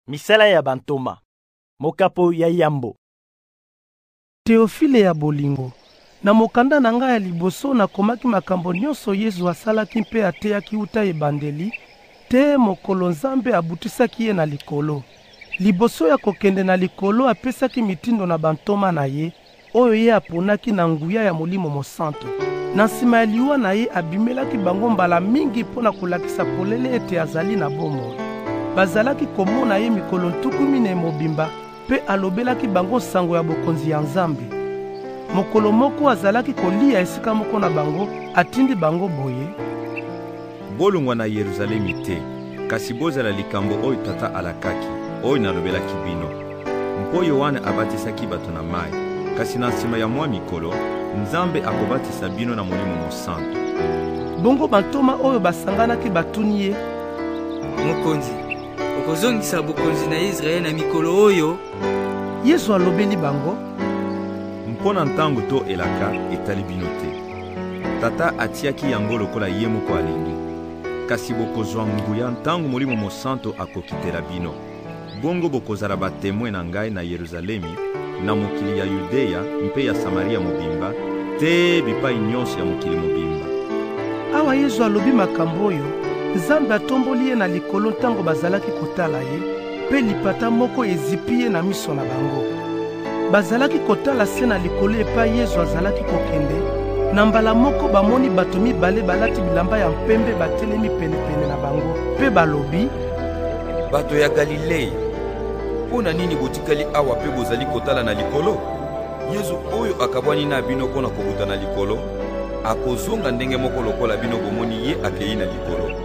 Misala ya bantoma. Mokapo ya yambo. Teofile ya bolingo. Na mokanda na ngai ya liboso nakomaki makambo nyonso Yesu asalaki mpe ateyaki uta ebandeli te mokolo Nzambe abutisaki ye na likolo. Liboso ya kokende na likolo apesaki mitindo na bantoma na ye oyo ye aponaki na nguya ya Molimo Mosantu. Na nsima ya liwa na ye abimelaki bango mbala mingi mpo na kolakisa polele ete azali na bomoi. Bazalaki komona ye mikolo 10 mobimba mpe alobelaki bango sango ya bokonzi ya Nzambe. Mokolo moko azalaki kolia esika moko na bango, atindi bango boye: bolungwa na Yerusalemi te, kasi bozala likambo oyo tata alakaki, oyo nalobelaki bino. Mpo Yohane abatisaki bato na mai, kasi na nsima ya mwa mikolo, Nzambe akobatisa bino na Molimo Mosantu. Bongo bantoma oyo basanganaki batuni ye: Mokonzi, okozongisa bokonzi na Israel na mikolo oyo? Yesu alobeli bango: mpona ntango to elaka etali bino te. Tata atiaki yango lokola ye moko alingi. Kasi bokozwa nguya ntango Molimo Mosantu akokitela bino. Bongo bokozala batemwe na ngai na Yerusalemi, na mokili ya Yudeya mpe ya Samaria mobimba, te bipai nyonso ya mokili mobimba. Awa Yesu alobi makambo oyo, Nzambe atomboli ye na likolo ntango bazalaki kotala ye, mpe lipata moko ezipi ye na miso na bango. Bazalaki kotala se na likolo epai Yesu azalaki kokende. Na mbala moko bamoni bato mibale balati bilamba ya mpembe batelemi penepene na bango, mpe balobi: bato ya Galilei, pona nini botikali awa pe bozali kotala na likolo? Yesu oyo akabwani na bino mpona kobuta na likolo, akozonga ndenge moko lokola bino bomoni ye akei na likolo.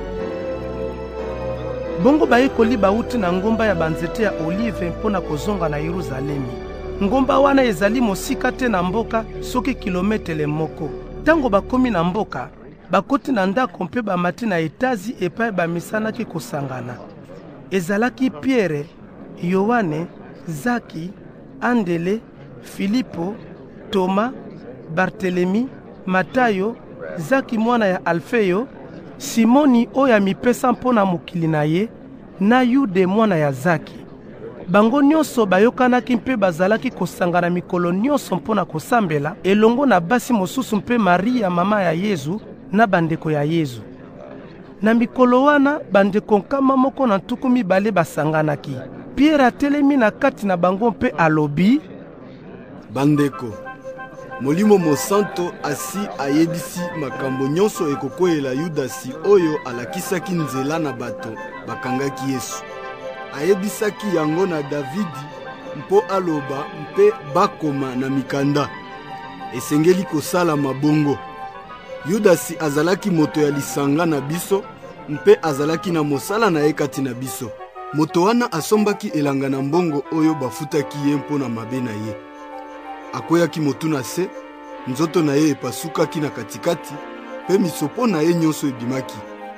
Bongo bayekoli bauti na ngomba ya banzete ya olive mpona kozonga na Yerusalemi. Ngomba wana ezali mosika te na mboka soki kilometele moko. Tango bakomi na mboka, bakoti na ndako mpe bamati na etazi epai bamisanaki kosangana. Ezalaki Pierre, Yohane, Zaki, Andele, Filipo, Toma, Bartelemi, Matayo, Zaki mwana ya Alfeyo, Simoni oyo amipesa mpona mokili na ye, na Yude mwana ya Zaki. Bango nyonso bayokanaki mpe bazalaki kosangana mikolo nyonso mpona kosambela elongo na basi mosusu mpe Maria mama ya Yezu na bandeko ya Yezu. Na mikolo wana bandeko nkama moko na 200 basanganaki. Pierre atelemi na kati na bango mpe alobi: bandeko, Molimo Mosantu asi ayebisi makambo nyonso ekokwela Yudasi oyo alakisaki nzela na bato bakangaki Yesu. Ayebisaki yango na Davidi mpo aloba mpe bakoma na mikanda. Esengeli kosala mabongo. Yudasi azalaki moto ya lisanga na biso mpe azalaki na mosala na ye kati na biso. Moto wana asombaki elanga na mbongo oyo bafutaki ye mpo na mabe na ye. Akweyaki motu na se, nzoto na ye epasukaki na katikati, mpe misopo na ye nyonso ebimaki.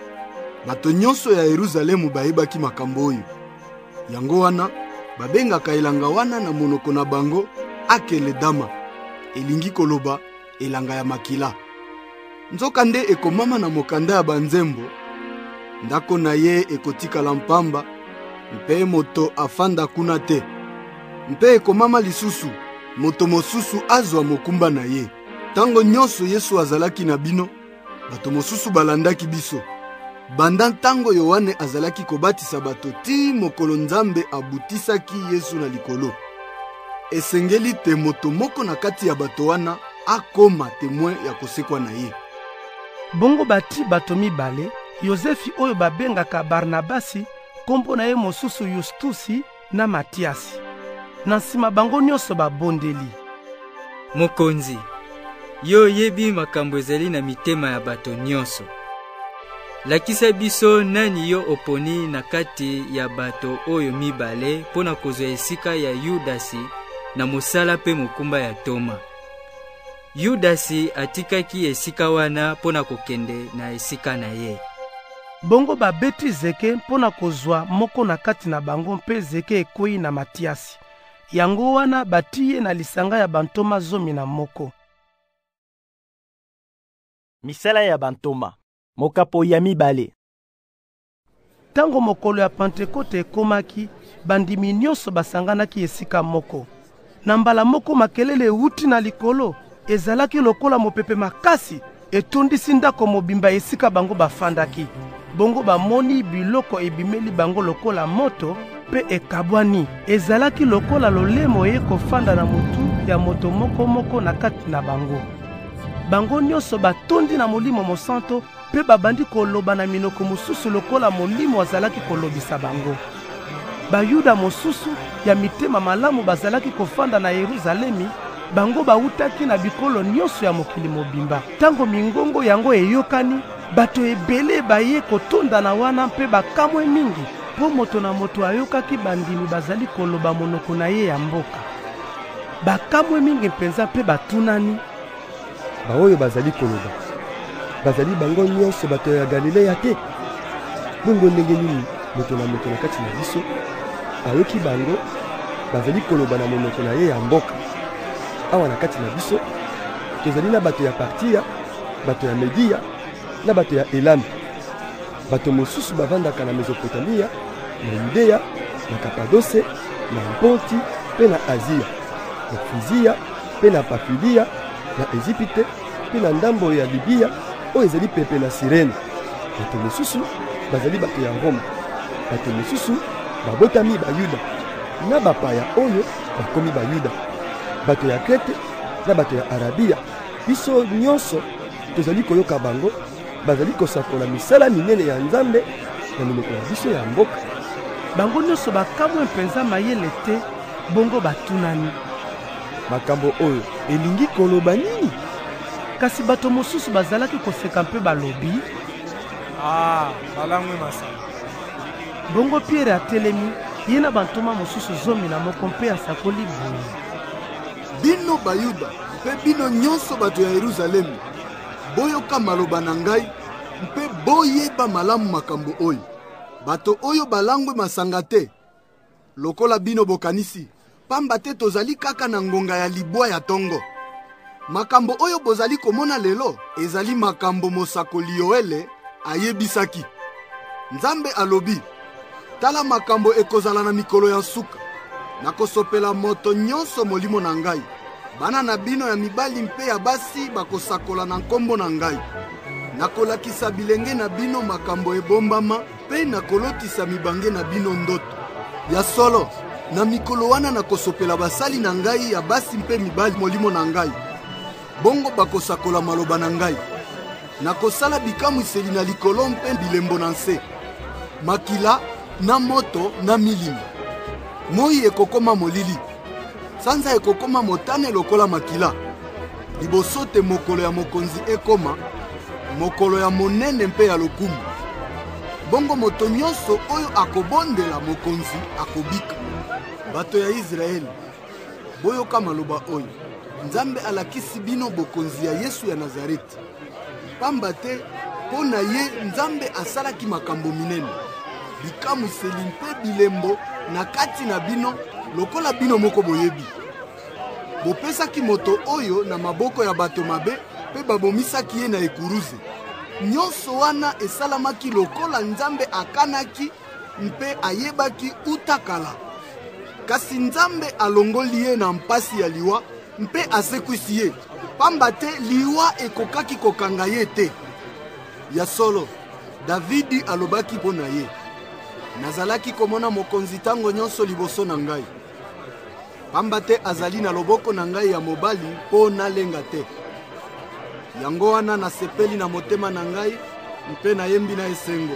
Bato nyonso ya Yerusalemu bayebaki makambo oyo. Yango wana, babengaka elanga wana na monoko na bango Akeledama, elingi koloba elanga ya makila. Nzoka nde ekomama na mokanda ya banzembo, ndako na ye ekotikala mpamba, mpe moto afanda kuna te. Mpe ekomama lisusu, moto mosusu azwa mokumba na ye. Tango nyonso Yesu azalaki na bino, bato mosusu balandaki biso. Banda ntango Yohane azalaki kobatisa bato ti mokolo Nzambe abutisaki Yesu na likolo. Esengeli te moto moko na kati ya bato wana akoma témoin ya kosekwa na ye. Bongo bati bato mibale, Yozefi oyo babengaka Barnabasi, kombo na ye mosusu Yustusi na Matiasi. Na nsima bango nyonso babondeli: Mokonzi, yo yebi makambo ezali na mitema ya bato nyonso. Lakisa biso nani yo oponi na kati ya bato oyo mibale pona kozwa esika ya Yudasi na mosala pe mokumba ya Toma. Yudasi atikaki esika wana pona kokende na esika na ye. Bongo babeti zeke pona kozwa moko na kati na bango mpe zeke ekoi na Matiasi. Yango wana batiye na lisanga ya bantoma 11. Misala ya bantoma. Mokapo ya mibale. Tango mokolo ya Pentekote ekomaki, bandimi nyonso basanganaki esika moko. Na mbala moko makelele euti na likolo, ezalaki lokola mopepe makasi, etondisi ndako mobimba esika bango bafandaki. Bongo bamoni biloko ebimeli bango lokola moto, pe ekabwani. Ezalaki lokola lolemo ekofanda na mutu ya moto moko na kati na bango. Bango nyonso batondi na Molimo Mosantu, pe babandi koloba na minoko mosusu lokola Molimo azalaki kolobisa bango. Bayuda mosusu ya mitema malamu bazalaki kofanda na Yeruzalemi, bango bautaki na bikolo nyonso ya mokili mobimba. Tango mingongo yango eyokani, bato ebele baye kotonda na wana mpe bakamwe mingi, po moto na moto ayokaki bandimi bazali koloba monoko na ye ya mboka. Bakamwe mingi mpenza mpe batunani, baoyo bazali koloba bazali bango nyonso bato ya Galilea te? Bongo ndenge nini moto na kati na biso ayoki bango bazali koloba na monoko na ye ya mboka? Awa na kati na biso tozali na bato ya Partia, bato ya Media na bato ya Elami. Bato mosusu bavandaka na Mesopotamia, na Yudea, na Kapadose, na Ponti, pe na Azia, na Frizia, pe na Pafilia, na Ezipite, pe na ndambo ya Libia, oyo ezali pepe na Sirene. Bato mosusu bazali bato ya Rome. Bato mosusu babotami Bayuda, na bapaya oyo bakomi Bayuda. Bato ya Krete na bato ya Arabia, biso nyonso tozali koyoka bango bazali kosakola misala minene ya Nzambe na minoko na biso ya mboka. Bango nyonso bakamwe mpenza mayele te, bongo batunani, makambo oyo elingi koloba nini? Kasi bato mosusu bazalaki koseka mpe balobi, balangwe masala. Bongo Pierre atelemi, ye na bantoma mosusu 11 mpe asakoli boye, bino Bayuda mpe bino nyonso bato ya Yerusalemi, boyoka maloba na ngai mpe boyeba malamu makambo oyo. Bato oyo balangwe masanga te lokola bino bokanisi, pamba te tozali kaka na ngonga ya libwa ya tongo. Makambo oyo bozali komona lelo ezali makambo mosakoli Yoele ayebisaki. Nzambe alobi, tala makambo ekozala na mikolo ya suka. Nakosopela moto nyonso molimo na ngai. Bana na bino ya mibali mpe ya basi bakosakola na nkombo na ngai. Nakolakisa bilenge na bino makambo ebombama, mpe nakolotisa mibange na bino ndoto. Ya solo, na mikolo wana nakosopela basali na ngai ya basi mpe mibali molimo na ngai. Bongo bakosakola maloba na ngai. Nakosala bikamwiseli na likolo mpe bilembo na nse. Makila na moto na milimo. Moi ekokoma molili, sanza ekokoma motane lokola makila. Liboso te mokolo ya mokonzi ekoma, mokolo ya monene mpe ya lokumu. Bongo moto nyonso oyo akobondela mokonzi akobika. Bato ya Israeli, boyoka maloba oyo. Nzambe alakisi bino bokonzi ya Yesu ya Nazareti. Pamba te mpo na ye Nzambe asalaki makambo minene, bikamwiseli mpe bilembo na kati na bino lokola bino moko boyebi. Bopesaki moto oyo na maboko ya bato mabe pe babomisaki ye na ekuruze. Nyonso wana esalamaki lokola Nzambe akanaki mpe ayebaki utakala. Kasi Nzambe alongoli ye na mpasi ya liwa mpe asekwisi ye, pamba te liwa ekokaki kokanga ye te. Ya solo, Davidi alobaki mpo na ye, nazalaki komona mokonzi tango nyonso liboso na ngai. Pamba te azali na loboko na ngai ya mobali mpo nalenga te. Yango wana nasepeli na motema na ngai mpe nayembi na esengo.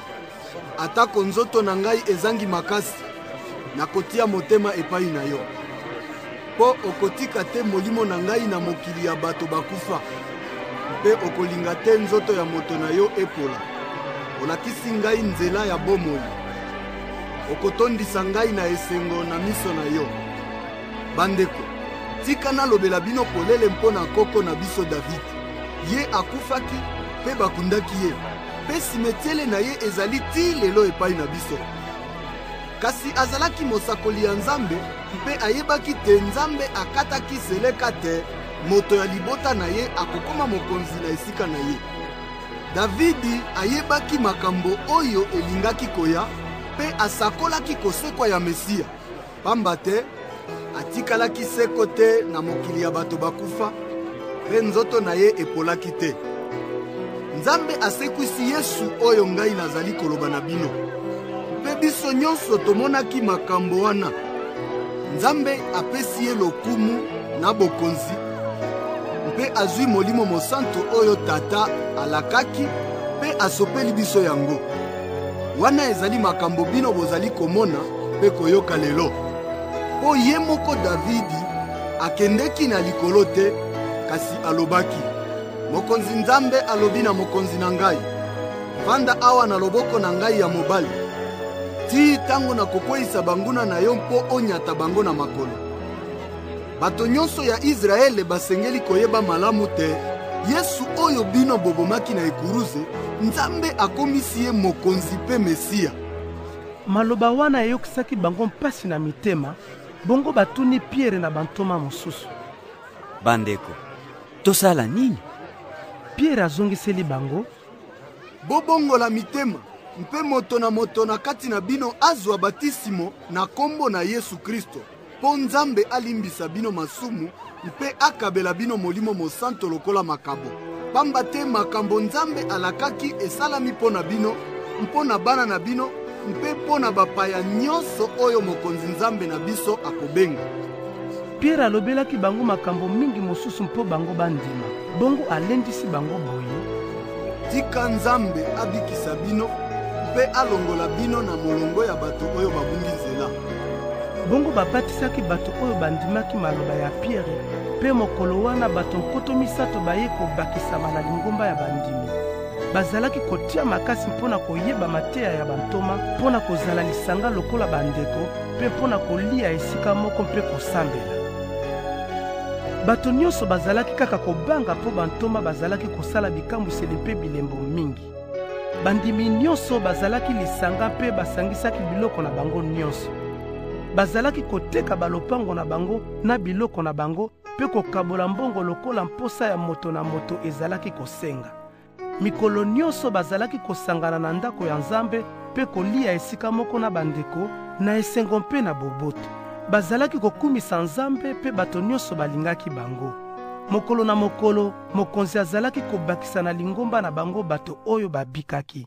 Atako nzoto na ngai ezangi makasi, nakotia motema epai na yo. Po okotika te molimo na ngai na mokili ya bato bakufa, mpe okolinga te nzoto ya moto na yo epola. Olakisi ngai nzela ya bomoi, okotondisa ngai na esengo na miso na yo. Bandeko, tika nalobela bino polele mpo na koko na biso David. Ye akufaki mpe bakundaki ye, mpe simetiele na ye ezali ti lelo epai na biso. Kasi azalaki mosakoli ya Nzambe mpe ayebaki te Nzambe akataki seleka te moto ya libota na ye akokoma mokonzi na esika na ye. Davidi ayebaki makambo oyo elingaki koya pe asakolaki kosekwa ya Mesia. Pamba te atikalaki seko te na mokili ya bato bakufa pe nzoto na ye epolaki te. Nzambe asekwisi Yesu oyo ngai nazali koloba na bino. Pe biso nyonso tomonaki makambo wana. Nzambe apesi ye lokumu na bokonzi mpe azwi Molimo Mosantu oyo Tata alakaki pe asopeli biso yango. Wana ezali makambo bino bozali komona pe koyoka lelo. Po ye moko Davidi akendeki na likolo te, kasi alobaki: Mokonzi Nzambe alobi na mokonzi na ngai: vanda awa na loboko na ngai ya mobali, ti tango na kokweyisa banguna na yo mpo onyata bango na makolo. Bato nyonso ya Israele basengeli koyeba malamu te, Yesu oyo bino bobomaki na ekuruze, Nzambe akomisi ye mokonzi pe Mesia. Maloba wana eyokisaki bango mpasi na mitema, bongo batuni Pierre na bantoma mosusu: bandeko, tosala nini? Pierre azongiseli bango: bobongola mitema, mpe moto na kati na bino azwa batisimo na kombo na Yesu Kristo, po Nzambe alimbisa bino masumu mpe akabela bino Molimo Mosantu lokola makabo. Pamba te makambo Nzambe alakaki esalami mpo na bino, mpo na bana na bino, mpe mpo na bapaya nyonso oyo mokonzi Nzambe na biso akobenga. Pierre alobelaki bango makambo mingi mosusu mpo bango bandima. Bongo alendisi bango boye: tika Nzambe abikisa bino mpe alongola bino na molongo ya bato oyo babungi nzela. Bongo babatisaki bato oyo bandimaki maloba ya Pierre, pe mokolo wana bato nkoto misato baye kobakisama na lingomba ya bandimi. Bazalaki kotia makasi mpona koyeba mateya ya bantoma, mpona kozala lisanga lokola bandeko, pe mpona kolia esika moko mpe kosambela. Bato nyonso bazalaki kaka kobanga mpo bantoma bazalaki kosala bikambwiseli mpe bilembo mingi. Bandimi nyonso bazalaki lisanga mpe basangisaki biloko na bango nyonso. Bazalaki koteka balopango na bango na biloko na bango mpe kokabola mbongo lokola mposa ya moto na moto ezalaki kosenga. Mikolo nyonso bazalaki kosangana na ndako ya Nzambe mpe kolia esika moko na bandeko na esengo mpe na boboto. Bazalaki kokumisa Nzambe mpe bato nyonso balingaki bango. Mokolo na mokolo, mokonzi azalaki kobakisa na lingomba na bango bato oyo babikaki.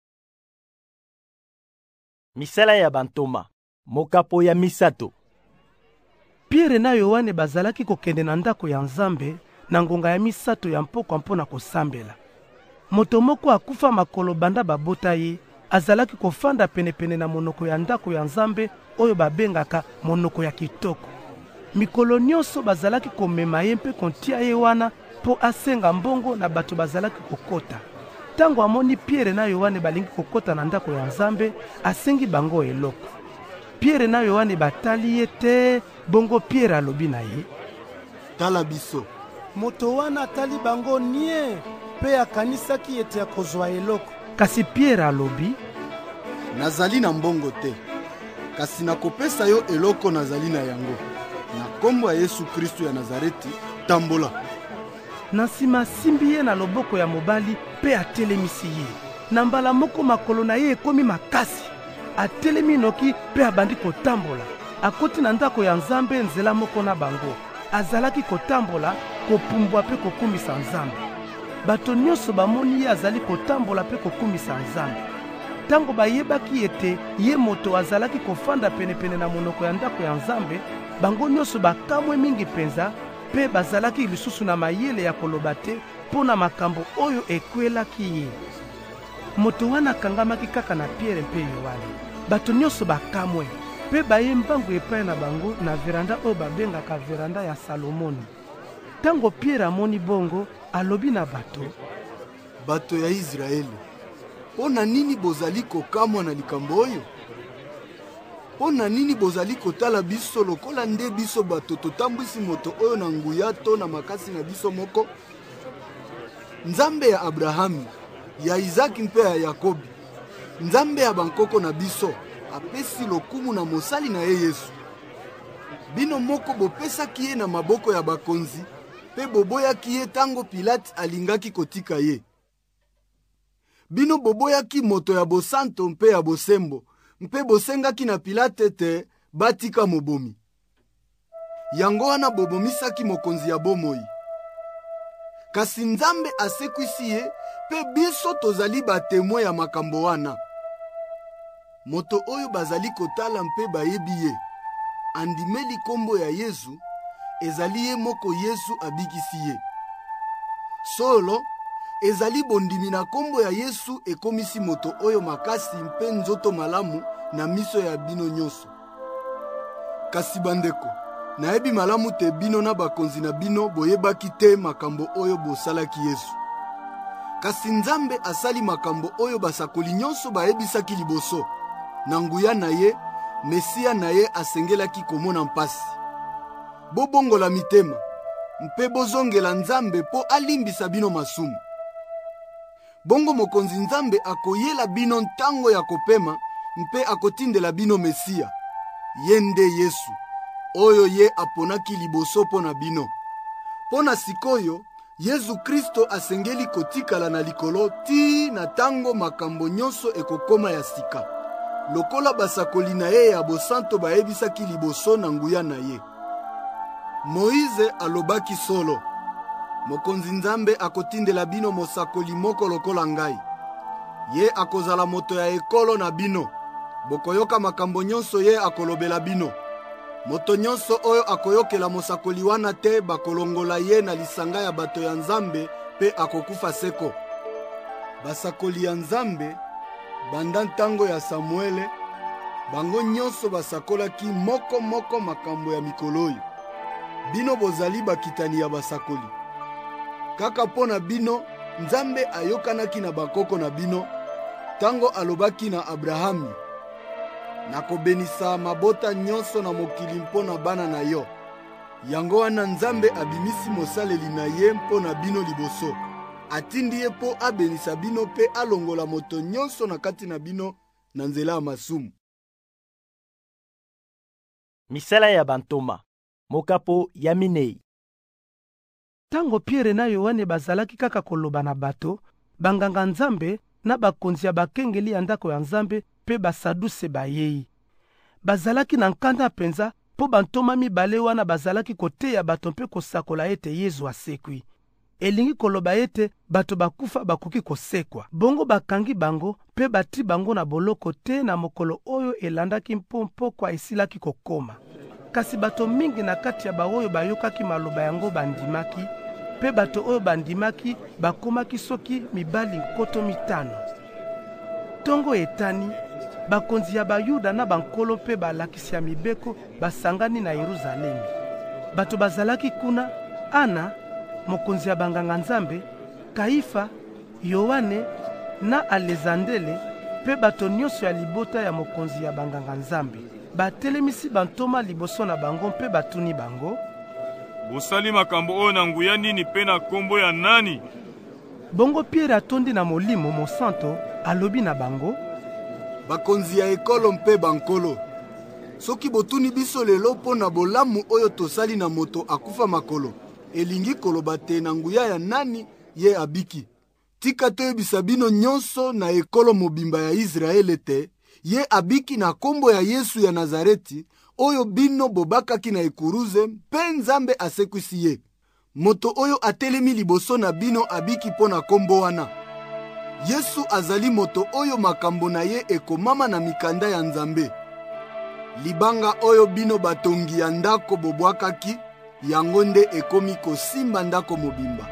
Misala ya bantoma, mokapo ya misato. Pierre na Yohane bazalaki kokende na ndako ya Nzambe na ngonga ya misato ya mpokwa mpona kosambela. Moto moko akufa makolo banda babota ye, azalaki kofanda penepene na monoko ya ndako ya Nzambe oyo babengaka monoko ya kitoko. Mikolo nyonso bazalaki komema ye mpe kontia ye wana po asenga mbongo na bato bazalaki kokota. Tango amoni Pierre na Yohane balingi kokota na ndako ya Nzambe, asengi bango eloko. Pierre na Yohane batali ye te, bongo Pierre alobi na ye: tala biso. Moto wana atali bango nie, pe akanisaki ete akozwa eloko. Kasi Pierre alobi: nazali na mbongo te, kasi nakopesa yo eloko nazali na yango. Na kombo ya Yesu Kristo ya Nazareti, tambola. Na nsima asimbi ye na loboko ya mobali pe atelemisi ye. Na mbala moko makolo na ye ekomi makasi. Atelemi noki pe abandi kotambola. Akoti na ndako ya Nzambe nzela moko na bango. Azalaki kotambola, kopumbwa pe kokumisa Nzambe. Bato nyonso bamoni ye azali kotambola pe kokumisa Nzambe. Tango bayebaki ete ye moto azalaki kofanda penepene na monoko ya ndako ya Nzambe, bango nyonso bakamwe mingi penza, pe bazalaki lisusu na mayele ya koloba te mpo na makambo oyo ekwelaki ye. Moto wana akangamaki kaka na Pierre mpe Yohane. Bato nyonso bakamwe, pe baye mbangu epai na bango na veranda oyo babengaka veranda ya Salomoni. Tango Pierre amoni bongo, alobi na bato ya Israele, pona nini bozali kokamwa na likambo oyo? Pona nini bozali kotala biso lokola nde biso bato totambwisi moto oyo na nguya to na makasi na biso moko? Nzambe ya Abrahami, ya Isaki mpe ya Yakobi, Nzambe ya bankoko na biso, apesi lokumu na mosali na ye Yesu. Bino moko bopesaki ye na maboko ya bakonzi, pe boboyaki ye tango Pilate alingaki kotika ye. bino boboyaki moto ya bosanto mpe ya bosembo, mpe bosengaki na Pilate te batika mobomi. Yango wana bobomisaki mokonzi ya bomoi. Kasi Nzambe asekwisi ye, pe biso tozali batemwe ya makambo wana. Moto oyo bazali kotala mpe bayebi ye, andimeli kombo ya Yesu, ezali ye moko Yesu abikisi ye. Solo, ezali bondimi na kombo ya Yesu ekomisi moto oyo makasi mpe nzoto malamu na miso ya bino nyonso. Kasi bandeko, nayebi malamu te bino na bakonzi na bino boyebaki te makambo oyo bosalaki Yesu. Kasi Nzambe asali makambo oyo basakoli nyonso bayebisaki liboso. Na nguya na ye, Mesia na ye asengelaki komona mpasi. Bobongola mitema, mpe bozongela Nzambe po alimbisa bino masumu. Bongo mokonzi Nzambe akoyela bino ntango ya kopema, mpe akotindela bino Mesia, ye nde Yesu, oyo ye aponaki liboso pona bino. Pona sikoyo, Yesu Kristo asengeli kotikala na likolo ti na tango makambo nyonso ekokoma ya sika. Lokola basakoli na ye ya bosanto bayebisaki liboso na nguya na ye. Moïse alobaki solo, mokonzi Nzambe akotindela bino mosakoli moko lokola ngai. Ye akozala moto ya ekolo na bino, bokoyoka makambo nyonso ye akolobela bino. Moto nyonso oyo akoyokela mosakoli wana te bakolongola ye na lisanga ya bato ya Nzambe pe akokufa seko. Basakoli ya Nzambe, banda ntango ya Samuele, bango nyonso basakolaki moko makambo ya mikolo oyo. Bino bozali bakitani ya basakoli. Kaka pona bino, Nzambe ayokanaki na bakoko na bino, tango alobaki na Abrahami, nakobenisa mabota nyonso na mokili mpona bana na yo. Yango wana Nzambe abimisi mosaleli na ye mpona bino liboso. Atindi ye po abenisa bino pe alongola moto nyonso na kati na bino na nzela ya masumu. Misala ya bantoma, mokapo ya minei. Tango Pierre na Yohane bazalaki kaka koloba na bato, banganga Nzambe na bakonzi ya bakengeli ya ndako ya Nzambe pe basaduse bayei. Bazalaki na nkanda penza po bantoma mibale wana bazalaki koteya bato mpe kosakola ete Yesu asekwi. Elingi koloba ete bato bakufa bakoki kosekwa. Bongo bakangi bango pe batri bango na boloko te na mokolo oyo elandaki mpompo kwa esilaki kokoma. Kasi bato mingi na kati ya baoyo bayokaki maloba yango bandimaki, pe bato oyo bandimaki bakomaki soki mibali 500. Tongo etani, bakonzi ya Bayuda na bankolo pe balakisi ya mibeko basangani na Yerusalemi. Bato bazalaki kuna, Ana, mokonzi ya banganga Nzambe, Kaifa, Yohane na Alexandele, pe bato nyonso ya libota ya mokonzi ya banganga Nzambe. Batelemisi bantoma liboso na bango mpe batuni bango, bosali makambo oyo na nguya nini pe na kombo ya nani? Bongo Pierre atondi na molimo mosanto alobi na bango, bakonzi ya ekolo mpe bankolo, soki botuni biso lelo mpo na bolamu oyo tosali na moto akufa makolo, elingi koloba te na nguya ya nani ye abiki. Tika toyebisa bino nyonso na ekolo mobimba ya Israele te, ye abiki na kombo ya Yesu ya Nazareti, oyo bino bobakaki na ekuruze, mpe Nzambe asekwisi ye. Moto oyo atelemi liboso na bino abiki po na kombo wana. Yesu azali moto oyo makambo na ye ekomama na mikanda ya Nzambe. Libanga oyo bino batongi ya ndako bobwakaki, yango nde ekomi kosimba ndako mobimba.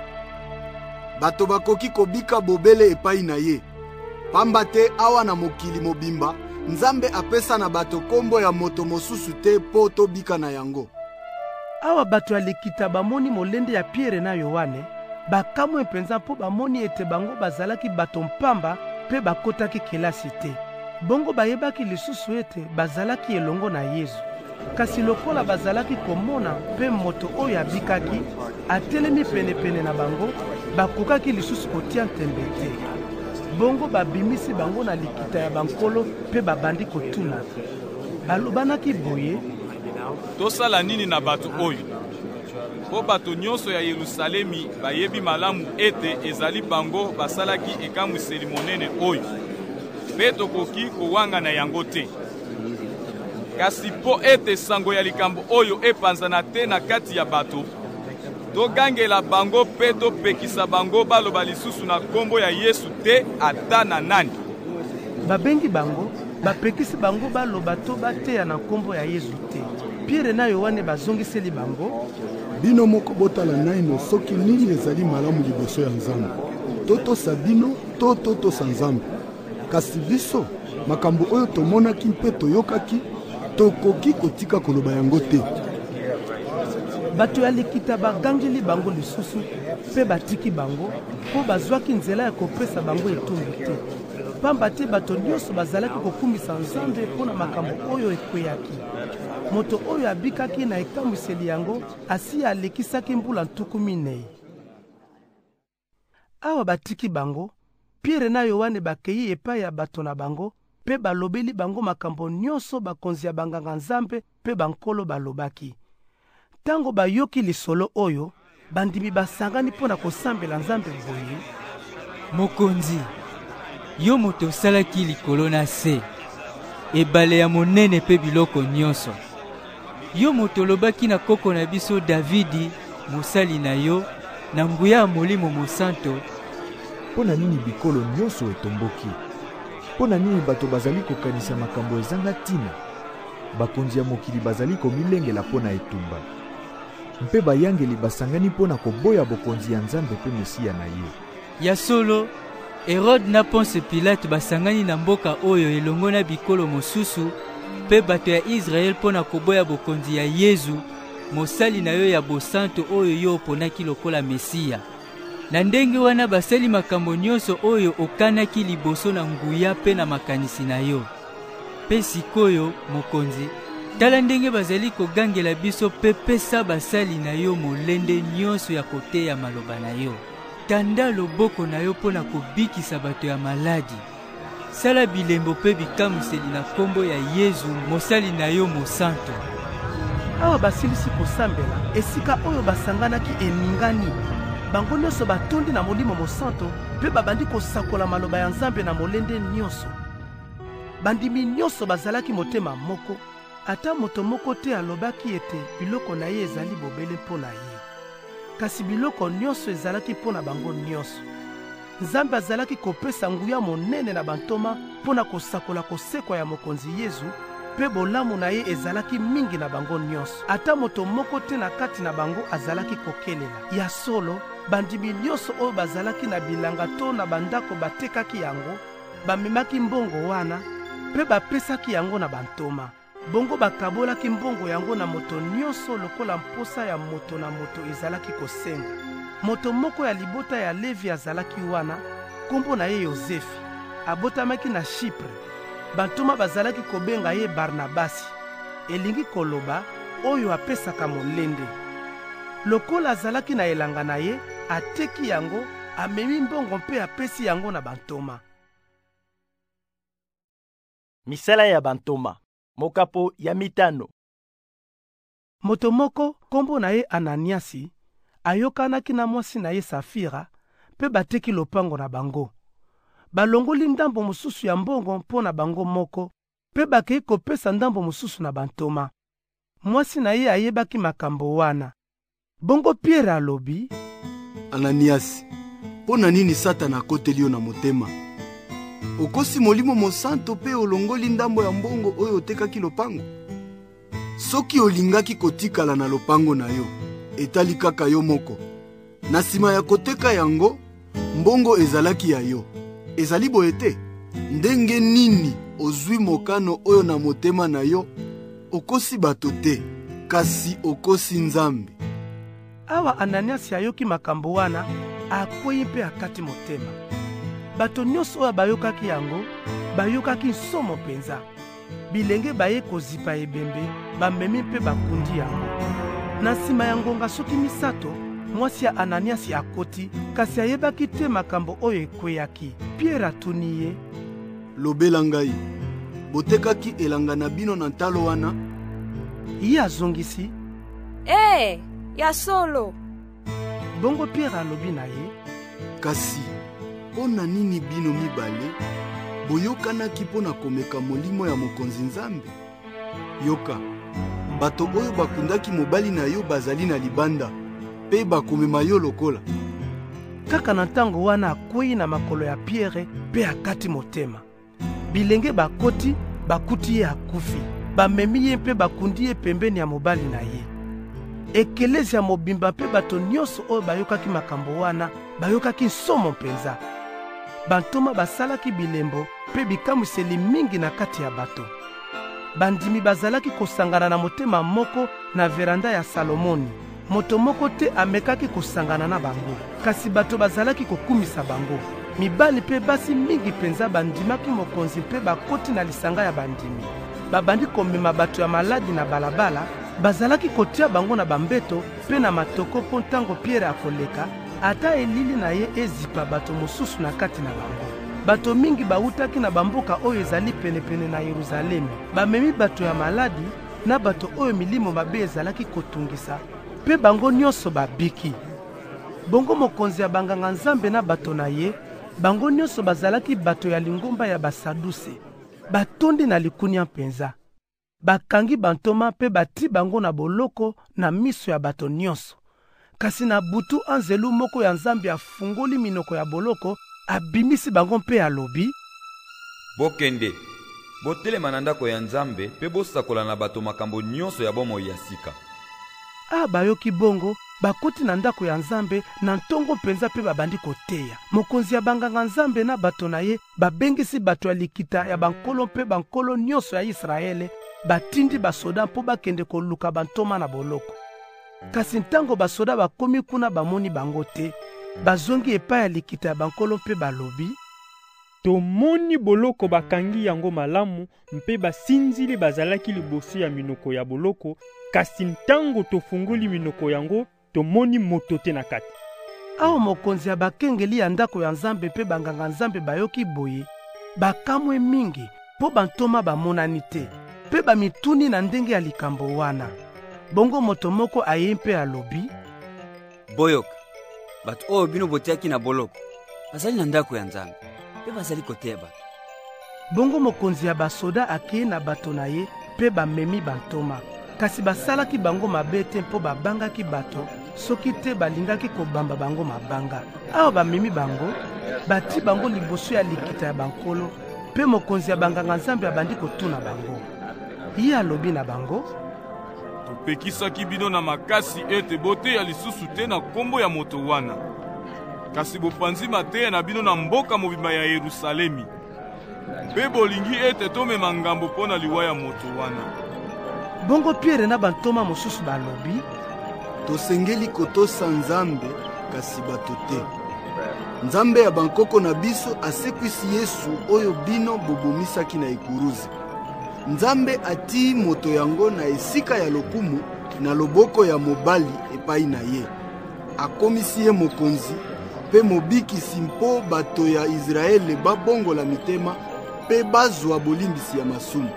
Bato bakoki kobika bobele epai na ye. Pamba te awa na mokili mobimba, Nzambe apesa na bato kombo ya moto mosusu te po tobika na yango. Awa bato ya Likita bamoni molende ya Pierre na Yohane, bakamwe mpenza po bamoni ete bango bazalaki bato mpamba pe bakotaki kelasi te. Bongo bayebaki lisusu ete bazalaki elongo na Yesu. Kasi lokola bazalaki komona pe moto oyo abikaki, atelemi pene na bango, bakokaki lisusu kotia ntembe te. Bongo babimisi bango na likita ya bankolo pe babandi kotuna. Balobanaki boye, tosala nini na bato oyo? po bato nyonso ya Yerusalemi bayebi malamu ete ezali bango basalaki ekamwiseli monene oyo, mpe tokoki kowangana yango te. Kasi po ete sango ya likambo oyo epanzana te na kati ya bato, togangela bango mpe topekisa bango baloba lisusu na kombo ya Yesu te ata na nani. Babengi bango, bapekisi bango baloba to bateya na kombo ya Yesu te. Pierre na Yohane bazongiseli bango, bino moko botala naino soki nini ezali malamu liboso ya Nzambe. Totosa bino to totosa Nzambe. Kasi biso makambo oyo tomonaki mpe toyokaki, tokoki kotika koloba yango te. Bato ya Likita bagangeli bango lisusu mpe batiki bango po bazwaki nzela ya kopesa bango etumbu te. Pamba te bato nyonso bazalaki kokumisa Nzambe mpona makambo oyo ekweyaki. Moto oyo abikaki na ekamwiseli yango asi alekisaki mbula ntuku minei. Awa batiki bango, Pierre na Yohane bakei epai ya bato na bango mpe balobeli bango makambo nyonso bakonzi ya banganga Nzambe mpe bankolo balobaki. Tango bayoki lisolo oyo, bandimi basangani mpona kosambela Nzambe boye. Mokonzi, yo moto osalaki likolo na se, ebale ya monene mpe biloko nyonso. Yo moto olobaki na koko na biso Davidi, mosali na yo, na nguya ya Molimo Mosanto, pona nini bikolo nyonso etomboki? Pona nini bato bazali kokanisa makambo ezanga tina? Bakonzi ya mokili bazali komilengela pona etumba. Mpe bayangeli basangani pona koboya bokonzi ya Nzambe mpe Mesia na ye. Ya solo, Herode na Ponce Pilate basangani na mboka oyo elongo na bikolo mosusu mpe bato ya Israel pona koboya bokonzi ya Yesu, mosali na yo ya bosanto oyo yo oponaki lokola Mesia. Na ndenge wana basali makambo nyonso oyo okanaki liboso na nguya mpe na makanisi na yo. Mpe sikoyo, mokonzi, tala ndenge bazali kogangela biso mpe pesa basali na yo molende nyonso ya koteya maloba na yo. Tanda loboko na yo pona kobikisa bato ya maladi. Sala bilembo mpe bikamwiseli na kombo ya Yesu, mosali na yo mosanto. Awa basilisi kosambela, esika oyo basanganaki eningani. Bango nyonso batondi na Molimo Mosanto mpe babandi kosakola maloba ya Nzambe na molende nyonso. Bandimi nyonso bazalaki motema moko, ata moto moko te alobaki ete biloko na ye ezali bobele mpo na ye. Kasi biloko nyonso ezalaki mpo na bango nyonso. Nzambe azalaki kopesa nguya monene na bantoma mpona kosakola kosekwa ya mokonzi Yesu, mpe bolamu na ye ezalaki mingi na bango nyonso. Ata moto moko te na kati na bango azalaki kokelela. Ya solo, bandimi nyonso oyo bazalaki na bilanga to na bandako batekaki yango, bamemaki mbongo wana, mpe bapesaki yango na bantoma. Bongo bakabolaki mbongo yango na moto nyonso lokola mposa ya moto na moto ezalaki kosenga. Moto moko ya libota ya Levi azalaki wana, kombo na ye Yozefi, abotamaki na Chypre. Bantoma bazalaki kobenga ye Barnabasi, elingi koloba oyo apesaka molende. Lokola azalaki na elanga na ye, ateki yango, amemi mbongo mpe apesi yango na bantoma. Misala ya bantoma, mokapo ya mitano. Moto moko, kombo na ye Ananiasi, ayokanaki na mwasi na ye Safira, mpe bateki lopango na bango. Balongoli ndambo mosusu ya mbongo mpo na bango moko, mpe bakei kopesa ndambo mosusu na bantoma. Mwasi na ye ayebaki makambo wana. Bongo Pierre alobi, Ananiasi, pona nini Satana akoteli yo na motema? Okosi Molimo Mosanto mpe olongoli ndambo ya mbongo oyo otekaki lopango? Soki olingaki kotikala na lopango na yo, etali kaka yo moko. Na sima ya koteka yango, mbongo ezalaki ya yo. Ezali boye te, ndenge nini ozwi mokano oyo na motema na yo, okosi bato te, kasi okosi Nzambe. Awa Ananiasi ayoki makambo wana, akwei mpe akati motema. Bato nyonso oyo bayokaki yango, bayokaki nsomo penza. Bilenge baye kozipa ebembe, bamemi mpe bakundi yango. Na nsima ya ngonga soki misato, mwasi ya Ananiasi akoti, kasi ayebaki te makambo oyo ekweyaki. Pierre atuni ye, lobela ngai, botekaki elanga na bino na ntalo wana? Ye azongisi, ya solo. Bongo Pierre alobi na ye, kasi mpona nini bino mibale boyokanaki mpona komeka molimo ya mokonzi Nzambe? Yoka, bato oyo bakundaki mobali na yo bazali na libanda mpe bakomema yo lokola. Kaka na ntango wana akwei na makolo ya Pierre mpe akati motema. Bilenge bakoti bakuti ye akufi, bamemi ye mpe bakundi ye pembeni ya mobali na ye. Ekelesi ya mobimba mpe bato nyonso oyo bayokaki makambo wana bayokaki nsomo mpenza. Bantoma basalaki bilembo mpe bikamwiseli mingi na kati ya bato. Bandimi bazalaki kosangana na motema moko na veranda ya Salomoni. Moto moko te amekaki kosangana na bango, kasi bato bazalaki kokumisa bango. Mibali mpe basi mingi penza bandimaki mokonzi mpe bakoti na lisanga ya bandimi. Babandi komema bato ya maladi na balabala, bazalaki kotia bango na bambeto mpe na matoko mpo ntango Pierre akoleka, ata elili na ye ezipa bato mosusu na kati na bango. Bato mingi bautaki na bamboka oyo ezali penepene na Yerusalemi. Bamemi bato ya maladi na bato oyo milimo mabe ezalaki kotungisa, mpe bango nyonso babiki. Bongo mokonzi ya banganga Nzambe na bato na ye, bango nyonso bazalaki bato ya lingomba ya basaduse, batondi na likunia mpenza. Bakangi bantoma mpe bati bango na boloko na miso ya bato nyonso. Kasi na butu anzelu moko ya Nzambe afungoli minoko ya boloko, abimisi bango mpe alobi, bokende botelema na ndako ya Nzambe mpe bosakola na bato makambo nyonso ya bomoi ya sika. Bayoki bongo bakoti na ndako ya Nzambe na ntongo mpenza mpe babandi koteya. Mokonzi ya banganga Nzambe na bato na ye babengisi bato ya likita ya bankolo mpe bankolo nyonso ya Israele, batindi basoda mpo bakende koluka bantoma na boloko. Kasi ntango basoda bakomi kuna bamoni bango te, bazongi epai ya likita ya bankolo mpe balobi, tomoni boloko bakangi yango malamu mpe basinzili bazalaki liboso ya minoko ya boloko, kasi ntango tofungoli minoko yango tomoni moto te na kati. Awa mokonzi ya bakengeli ya ndako ya Nzambe mpe banganga Nzambe bayoki boye, bakamwe mingi mpo bantoma bamonani te, mpe bamituni na ndenge ya likambo wana. Bongo moto moko aye mpe alobi, boyoka, bato oyo bino botiaki na boloko bazali na ndako ya Nzambe mpe bazali koteya bato. Bongo mokonzi ya basoda akei na bato na ye mpe bamemi bantoma, kasi basalaki bango mabe te mpo babangaki bato, soki te balingaki kobamba bango mabanga. Awa bamemi bango, bati bango liboso ya likita ya bankolo, mpe mokonzi ya banganga Nzambe abandi kotuna bango. Ye alobi na bango, topekisaki bino na makasi ete boteya lisusu te na kombo ya moto wana, kasi bopanzi mateya na bino na mboka mobimba ya Yerusalemi, mpe bolingi ete tomema ngambo mpo na liwa ya moto wana. Bongo Pierre na bantoma mosusu balobi, tosengeli kotosa Nzambe kasi bato te. Nzambe ya bankoko na biso asekwisi Yesu oyo bino bobomisaki na ekuruzi. Nzambe ati moto yango na esika ya lokumu na loboko ya mobali epai na ye. Akomisi ye mokonzi mpe mobikisi mpo bato ya Israele babongola mitema mpe bazwa bolimbisi ya masumu.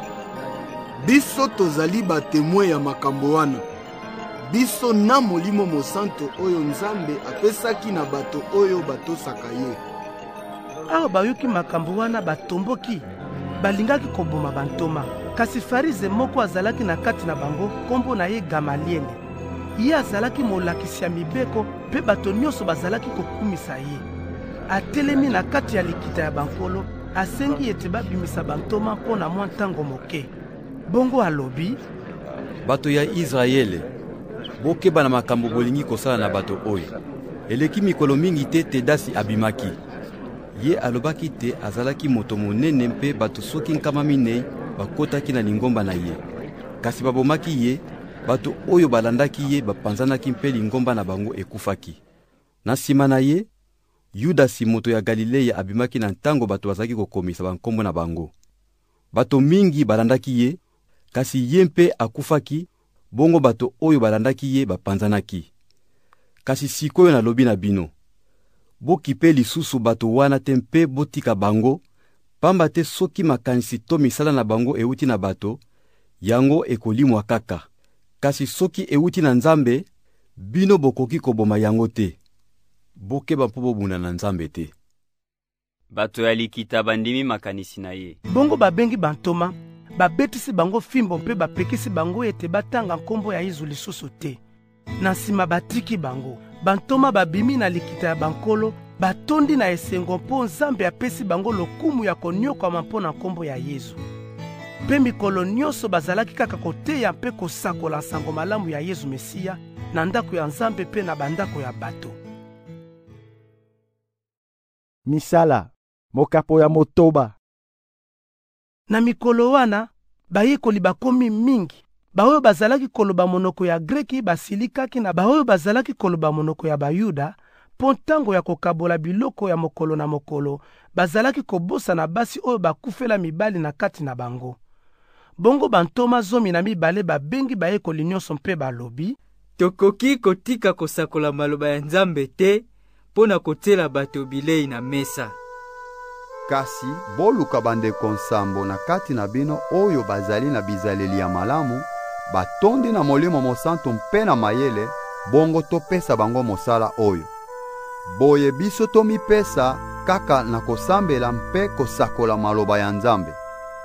Biso tozali batemwe ya makambo wana. Biso na molimo mosanto oyo Nzambe apesaki na bato oyo batosaka ye. Awa bayoki makambo wana batomboki, balingaki koboma bantoma. Kasi Farize moko azalaki na kati na bango, kombo na ye Gamaliele. Ye azalaki molakisi ya mibeko mpe bato nyonso bazalaki kokumisa ye. Atelemi na kati ya likita ya bankolo, asengi ete babimisa bantoma mpo na mwa ntango moke. Bongo alobi, bato ya Israele, bokeba na makambo bolingi kosala na bato oyo. Eleki mikolo mingi te Tedasi abimaki. Ye alobaki te azalaki moto monene mpe bato soki nkama minei bakotaki na lingomba na ye. Kasi babomaki ye, bato oyo balandaki ye bapanzanaki mpe lingomba na bango ekufaki. Na nsima na ye, Yudasi moto ya Galileya abimaki na ntango bato bazalaki kokomisa bankombo na bango. Bato mingi balandaki ye, kasi ye mpe akufaki, bongo bato oyo balandaki ye bapanzanaki. Kasi sikoyo nalobi na bino, bokipe lisusu bato wana te mpe botika bango, pamba te soki makanisi to misala na bango euti na bato, yango ekolimwa kaka. Kasi soki euti na Nzambe, bino bokoki koboma yango te. Bokeba mpo bobunda na Nzambe te. Bato ya likita bandimi makanisi na ye. Bongo babengi bantoma, babetisi bango fimbo mpe bapekisi bango ete batanga nkombo ya Yesu lisusu te. Na nsima batiki bango, bantoma babimi na likita ya bankolo, batondi na esengo mpo Nzambe apesi bango lokumu ya konyokama mpo na nkombo ya Yesu. Mpe mikolo nyonso bazalaki kaka koteya mpe kosakola nsango malamu ya Yesu Mesiya na ndako ya Nzambe mpe na bandako ya bato. Misala, mokapo ya motoba. Na mikolo wana, bayekoli bakomi mingi. Baoyo bazalaki koloba monoko ya Greki basilikaki na baoyo bazalaki koloba monoko ya Bayuda, mpo ntango ya kokabola biloko ya mokolo na mokolo, bazalaki kobosa na basi oyo bakufela mibali na kati na bango. Bongo bantoma 12 babengi bayekoli nyonso mpe balobi, tokoki kotika kosakola maloba ya Nzambe te mpo na kotiela bato bilei na mesa. Kasi boluka bandeko nsambo na kati na bino oyo bazali na bizaleli ya malamu, batondi na Molimo Mosantu mpe na mayele, bongo topesa bango mosala oyo. Boye biso tomipesa kaka na kosambela mpe kosakola maloba ya Nzambe.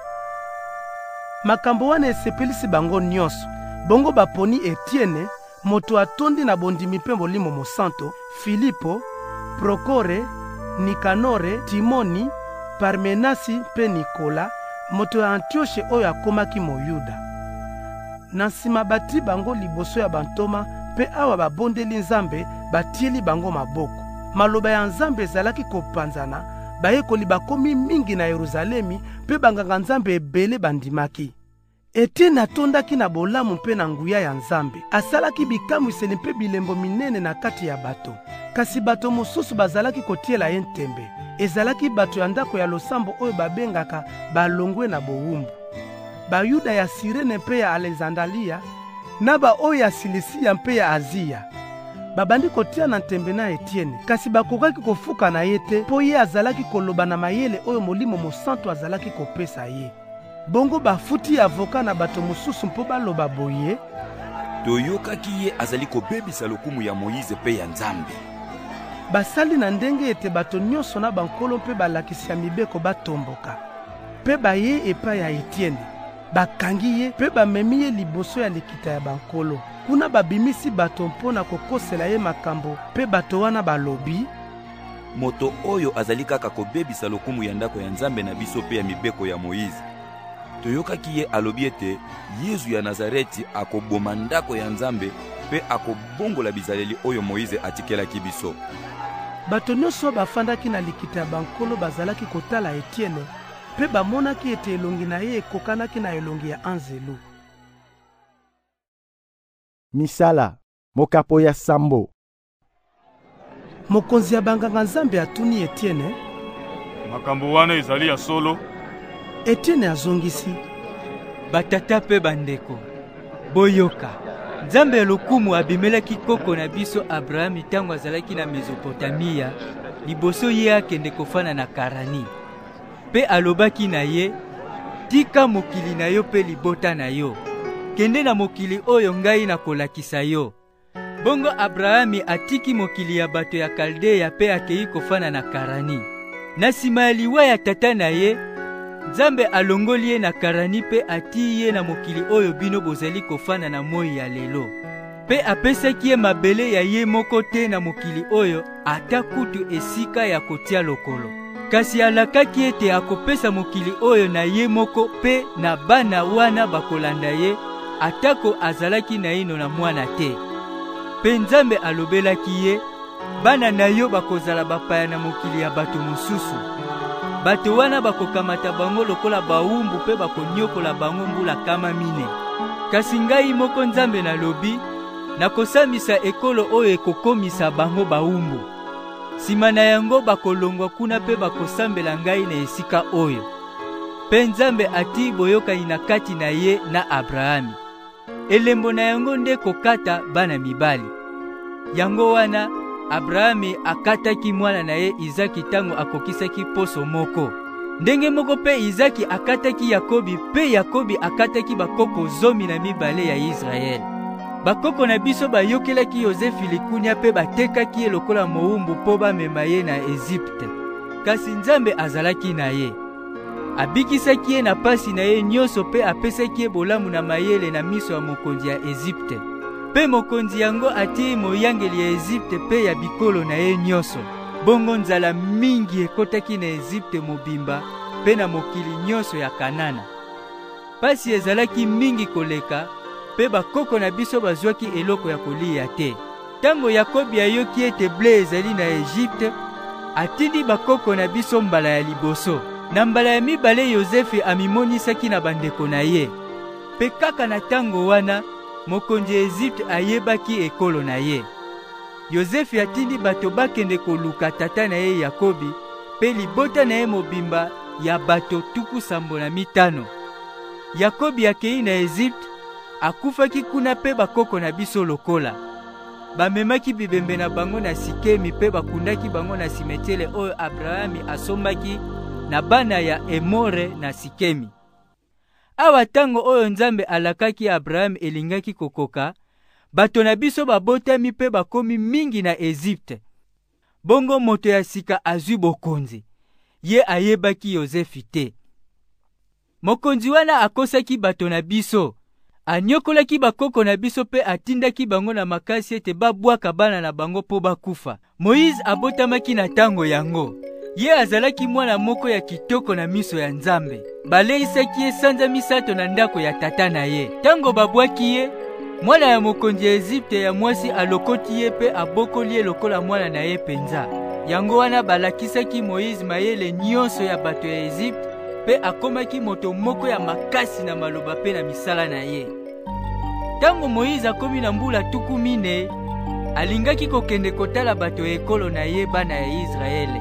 Makambo wana esepelisi bango nyonso. Bongo baponi Etienne, moto atondi na bondimi mpe Molimo Mosantu, Filipo, Prokore, Nikanore, Timoni, Parmenasi mpe Nikola, moto ya Antioshe oyo akomaki Moyuda. Na nsima bati bango liboso ya bantoma mpe awa babondeli Nzambe batieli bango maboko. Maloba ya Nzambe ezalaki kopanzana, bayekoli bakomi mingi na Yerusalemi mpe banganga Nzambe ebele bandimaki. Etienne atondaki na bolamu mpe na nguya ya Nzambe. Asalaki bikamwiseli mpe bilembo minene na kati ya bato. Kasi bato mosusu bazalaki kotiela ye ntembe. Ezalaki bato ya ndako ya losambo oyo babengaka balongwe na bowumbu. Bayuda ya Sirene mpe ya Alexandria, na ba oyo ya Silisia mpe ya Azia. Babandi kotia na ntembe na Etienne, kasi bakokaki kofuka na ye te mpo ye azalaki koloba na mayele oyo Molimo Mosantu azalaki kopesa ye. Bongo bafuti avoka na bato mosusu mpo baloba boye, toyokaki ye azali kobebisa lokumu ya Moïse mpe ya Nzambe. Basali na ndenge ete bato nyonso na bankolo mpe balakisi ya mibeko batomboka. Mpe baye epai ya Etienne, bakangi ye mpe bamemi ye liboso ya likita ya bankolo. Kuna babimisi bato mpo na kokosela ye makambo mpe bato wana balobi, moto oyo azali kaka kobebisa lokumu ya ndako ya Nzambe na biso mpe ya mibeko ya Moïse. Toyokaki ye alobi ete Yesu ya Nazareti akoboma ndako ya Nzambe mpe akobongola bizaleli oyo Moïse atikelaki biso. Bato nyonso bafandaki na likita ya bankolo bazalaki kotala Etienne mpe bamonaki ete elongi na ye ekokanaki na elongi ya anzelu. Misala, mokapo ya sambo. Mokonzi ya banganga Nzambe atuni Etienne, makambo wana ezali ya solo? Etienne azongisi, batata mpe bandeko, boyoka. Nzambe ya lokumu abimelaki koko na biso Abrahami ntango azalaki na Mesopotamia, liboso ye akende kofana na Karani. Mpe alobaki na ye, tika mokili na yo mpe libota na yo, kende na mokili oyo ngai na kolakisa yo. Bongo Abrahami atiki mokili ya bato ya Kaldeya mpe akei kofana na Karani. Na nsima ya liwa ya tata na ye, Nzambe alongoli ye na Karani mpe ati ye na mokili oyo bino bozali kofana na moi ya lelo. Mpe apesaki ye mabele ya ye moko te na mokili oyo ata kutu esika ya kotia lokolo. Kasi alakaki ete akopesa mokili oyo na ye moko mpe na bana wana bakolanda ye, atako azalaki na ino na mwana te. Mpe Nzambe alobelaki ye, bana na yo bakozala bapaya na mokili ya bato mosusu. Bato wana bakokamata bango lokola bawumbu mpe bakonyokola bango mbula kama mine. Kasi ngai moko Nzambe nalobi, nakosambisa ekolo oyo ekokomisa bango bawumbu. Sima na yango bakolongwa kuna mpe bakosambela ngai na esika oyo. Mpe Nzambe ati boyokani na kati na ye na Abrahami. Elembo na yango nde kokata bana mibali. Yango wana Abrahami akataki mwana na ye Izaki tango akokisaki poso moko. Ndenge moko pe Izaki akataki Yakobi, pe Yakobi akataki bakoko 12 ya Israel. bakoko na biso bayokelaki Yozefi likunya mpe batekaki ye lokola mowumbu mpo bamema ye na Ezipte. Kasi Nzambe azalaki na ye. Abikisaki ye na pasi na ye nyonso mpe apesaki ye bolamu na mayele na miso ya mokonzi ya Ezipte. Mpe mokonzi yango atie moyangeli ya Ezipte mpe ya bikolo na ye nyonso. Bongo nzala mingi ekotaki na Ezipte mobimba mpe na mokili nyonso ya Kanana. Pasi ezalaki mingi koleka, mpe bakoko na biso bazwaki eloko ya kolia te. Tango Yakobi ayoki ete ble ezali na Egypte, atindi bakoko na biso mbala ya liboso. Na mbala ya mibale Yozefi amimonisaki na bandeko na ye. Mpe kaka na tango wana, mokonzi ya Egypte ayebaki ekolo na ye. Yozefi atindi bato bakende koluka tata na ye Yakobi, mpe libota na ye mobimba ya bato 75. Yakobi akei na Egypte, akufaki kuna mpe bakoko na biso lokola. Bamemaki bibembe na bango na Sikemi mpe bakundaki bango na simetiele oyo Abrahami asombaki na bana ya Emore na Sikemi. Awa tango oyo Nzambe alakaki Abrahami elingaki kokoka, bato na biso babotami mpe bakomi mingi na Egypte. Bongo moto ya sika azwi bokonzi, ye ayebaki Yozefi te. Mokonzi wana akosaki bato na biso, anyokolaki bakoko na biso pe atindaki bango na makasi ete babwaka bana na bango po bakufa. Moïse abotamaki na tango yango. Ye azalaki mwana moko ya kitoko na miso ya Nzambe. Baleisaki ye sanza misato na ndako ya tata na ye. Tango babwaki ye, mwana ya mokonzi ya Ezipte ya mwasi alokoti ye pe abokoli ye lokola mwana na ye penza. Yango wana balakisaki Moïse mayele nyonso ya bato ya Ezipte, pe akomaki moto moko ya makasi na maloba pe na misala na ye. Tango Moïse akomi na mbula 40, alingaki kokende kotala bato ya ekolo na ye bana ya Israele.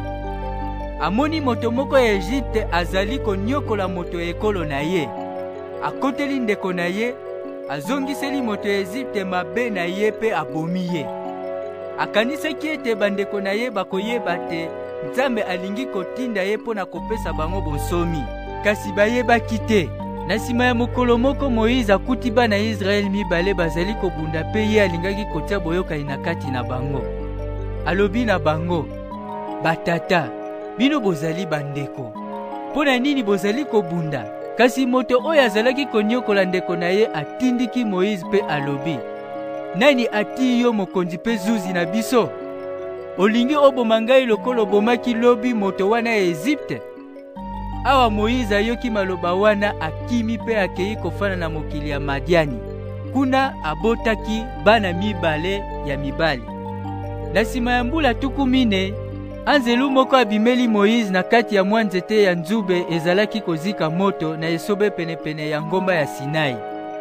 Amoni moto moko ya Egypte azali konyokola moto ya ekolo na ye. Akoteli ndeko na ye, azongiseli moto ya Egypte mabe na ye pe abomi ye. Akanisaki ete bandeko na ye bakoyeba te Nzambe alingi kotinda ye pona kopesa bango bonsomi. Kasi bayebaki te. Na nsima ya mokolo moko Moïse akuti bana Israel mibale bazali kobunda pe ye alingaki kotia boyokani na kati na bango. Alobi na bango, batata, bino bozali bandeko. Pona nini bozali kobunda? Kasi moto oyo azalaki konyokola ndeko na ye atindiki Moïse pe alobi, nani ati yo mokonzi pe zuzi na biso? Olingi oboma ngai lokolo obomaki lobi moto wana ya Egypte? Awa Moïse ayoki maloba wana akimi pe akei kofana na mokili ya Madiani. Kuna abotaki bana mibale ya mibali. Na nsima ya mbula 40, anzelu moko abimeli Moïse na kati ya mwa nzete ya nzube ezalaki kozika moto na esobe penepene ya ngomba ya Sinai.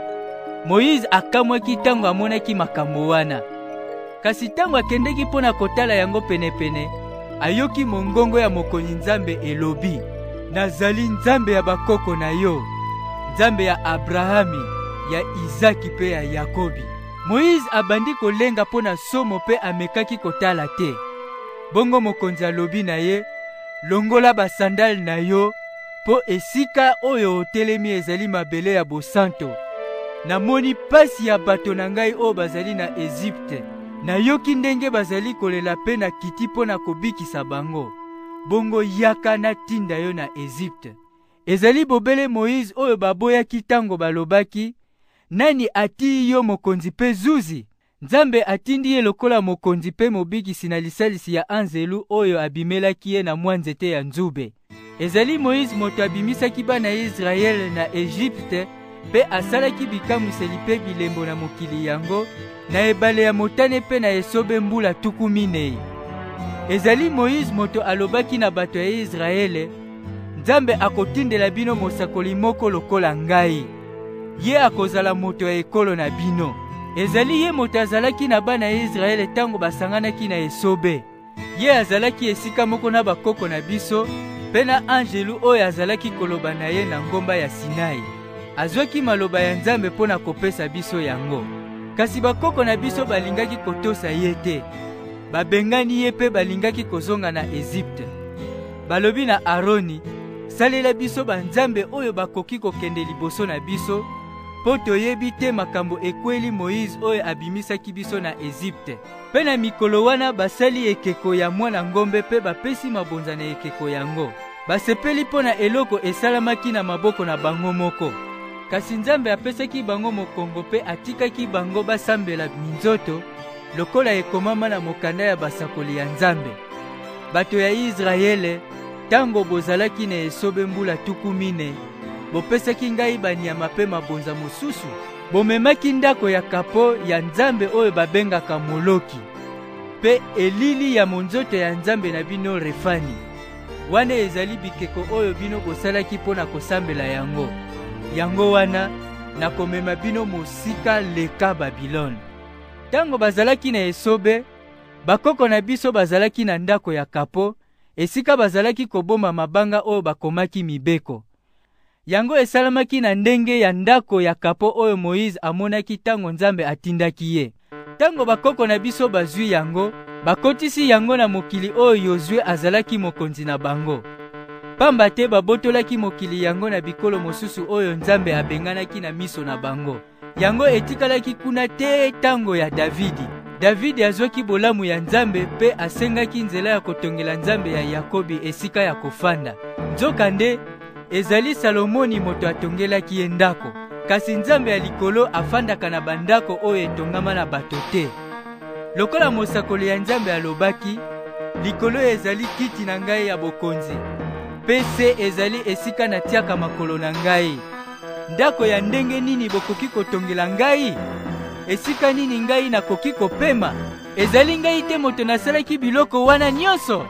Moïse akamwaki tango amonaki makambo wana. Kasi tango akendeki pona kotala yango penepene, ayoki mongongo ya mokonzi Nzambe elobi, nazali Nzambe ya bakoko na yo, Nzambe ya Abrahami, ya Izaki pe ya Yakobi. Moïse abandi kolenga pona somo pe amekaki kotala te. Bongo mokonzi alobi na ye, longola basandale na yo, po esika oyo otelemi ezali mabele ya bosanto. Namoni pasi ya bato na ngai oyo bazali na Egypte. Nayoki ndenge bazali kolela pe na kiti pona kobikisa bango. Bongo yaka na tinda yo na Egypte. Ezali bobele Moïse oyo baboyaki tango balobaki, nani ati yo mokonzi pe zuzi? Nzambe atindi ye lokola mokonzi pe mobikisi na lisalisi ya anzelu oyo abimelaki ye na mwa nzete ya nzube. Ezali Moïse moto abimisaki bana Israel na Egypte, pe asalaki bikamwiseli pe bilembo na mokili yango, na ebale ya motane pe na esobe mbula 40. Ezali Moïse moto alobaki na bato ya Israele, Nzambe akotindela bino mosakoli moko lokola ngai. Ye akozala moto ya ekolo na bino. Ezali ye moto azalaki na bana ya Israele tango basanganaki na esobe. Ye azalaki esika moko na bakoko na biso, pe na anjelu oyo azalaki koloba na ye na ngomba ya Sinai. Azwaki maloba ya Nzambe pona kopesa biso yango. Kasi bakoko na biso balingaki kotosa ye te. Babengani ye pe balingaki kozonga na Egypte. Balobi na Aroni, salela biso banzambe oyo bakoki kokende liboso na biso, po toyebi te makambo ekweli Moïse oyo abimisaki biso na Ezipte. Pe na mikolo wana basali ekeko ya mwana ngombe pe bapesi mabonza na ekeko yango. Basepeli mpo na eloko esalamaki na maboko na bango moko. Kasi Nzambe apesaki bango mokongo pe atikaki bango basambela minzoto lokola ekomama na mokanda ya basakoli ya Nzambe. Bato ya Israele, tango bozalaki na esobe mbula tuku mine, bopesaki ngai banyama pe mabonza mosusu. Bomemaki ndako ya kapo ya Nzambe oyo babengaka Moloki, pe elili ya monzoto ya Nzambe na bino Refani. Wana ezali bikeko oyo bino bosalaki mpo na kosambela yango. Yango wana nakomema bino mosika leka Babilone. Tango bazalaki na esobe, bakoko na biso bazalaki na ndako ya kapo, esika bazalaki koboma mabanga oyo bakomaki mibeko. Yango esalamaki na ndenge ya ndako ya kapo oyo Moïse amonaki tango Nzambe atindaki ye. Tango bakoko na biso bazwi yango, bakotisi yango na mokili oyo Yozue azalaki mokonzi na bango. Pamba te babotolaki mokili yango na bikolo mosusu oyo Nzambe abenganaki na miso na bango. Yango etikalaki kuna te tango ya Davidi. Davidi azwaki bolamu ya Nzambe pe asengaki nzela ya kotongela Nzambe ya Yakobi esika ya kofanda. Nzokande ezali Salomoni moto atongelaki ye ndako. Kasi Nzambe ya likolo afandaka na bandako oyo etongama na bato te. Lokola mosakoli ya Nzambe alobaki, likolo ezali kiti na ngai ya bokonzi, pe se ezali esika natiaka makolo na ngai. Ndako ya ndenge nini bokoki kotongela ngai? Esika nini ngai nakoki kopema? Ezali ngai te moto nasalaki biloko wana nyonso?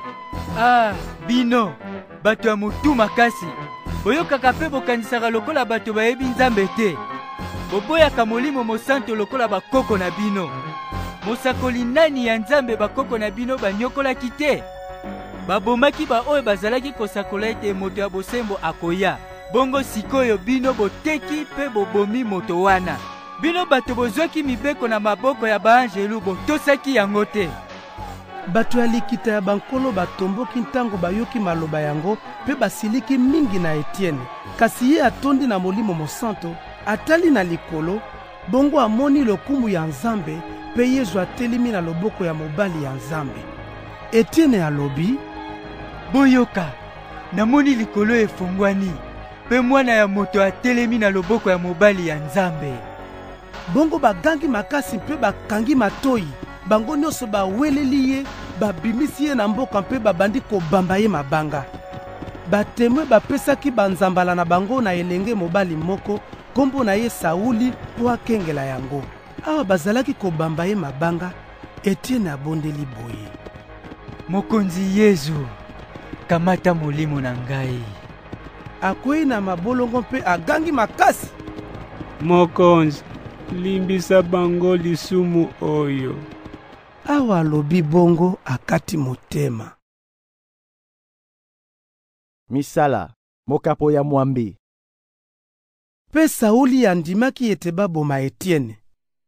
Bino, bato ya motu makasi, boyokaka pe bokanisaka lokola bato bayebi Nzambe te. Boboyaka Molimo Mosantu lokola bakoko na bino. Mosakoli nani ya Nzambe bakoko na bino banyokolaki te? Babomaki ba oyo bazalaki kosakola ete moto ya bosembo akoya. Bongo sikoyo bino boteki pe bobomi moto wana. Bino bato bozwaki mibeko na maboko ya baanjelu botosaki yango te. Bato ya likita ya bankolo batomboki ntango bayoki maloba yango pe basiliki mingi na Etienne. Kasi ye atondi na Molimo Mosantu, atali na likolo, bongo amoni lokumu ya Nzambe pe Yesu atelemi na loboko ya mobali ya Nzambe. Etienne alobi, boyoka, namoni likolo efungwani, pe mwana ya moto atelemi na loboko ya mobali ya Nzambe. Bongo bagangi makasi mpe bakangi matoyi, bango nyonso baweleli ye, babimisi ye na mboka mpe babandi kobamba ye mabanga. Batemwe bapesaki banzambala na bango na elenge mobali moko, kombo na ye Sauli po akengela yango. Awa bazalaki kobamba ye mabanga, Etienne abondeli boye, mokonzi Yesu, kamata molimo na ngai. Akwei na mabolongo mpe agangi makasi, mokonzi, limbisa bango lisumu oyo. Awa alobi bongo akati motema. Misala, mokapo ya mwambe. Pe Sauli andimaki ete baboma Etienne.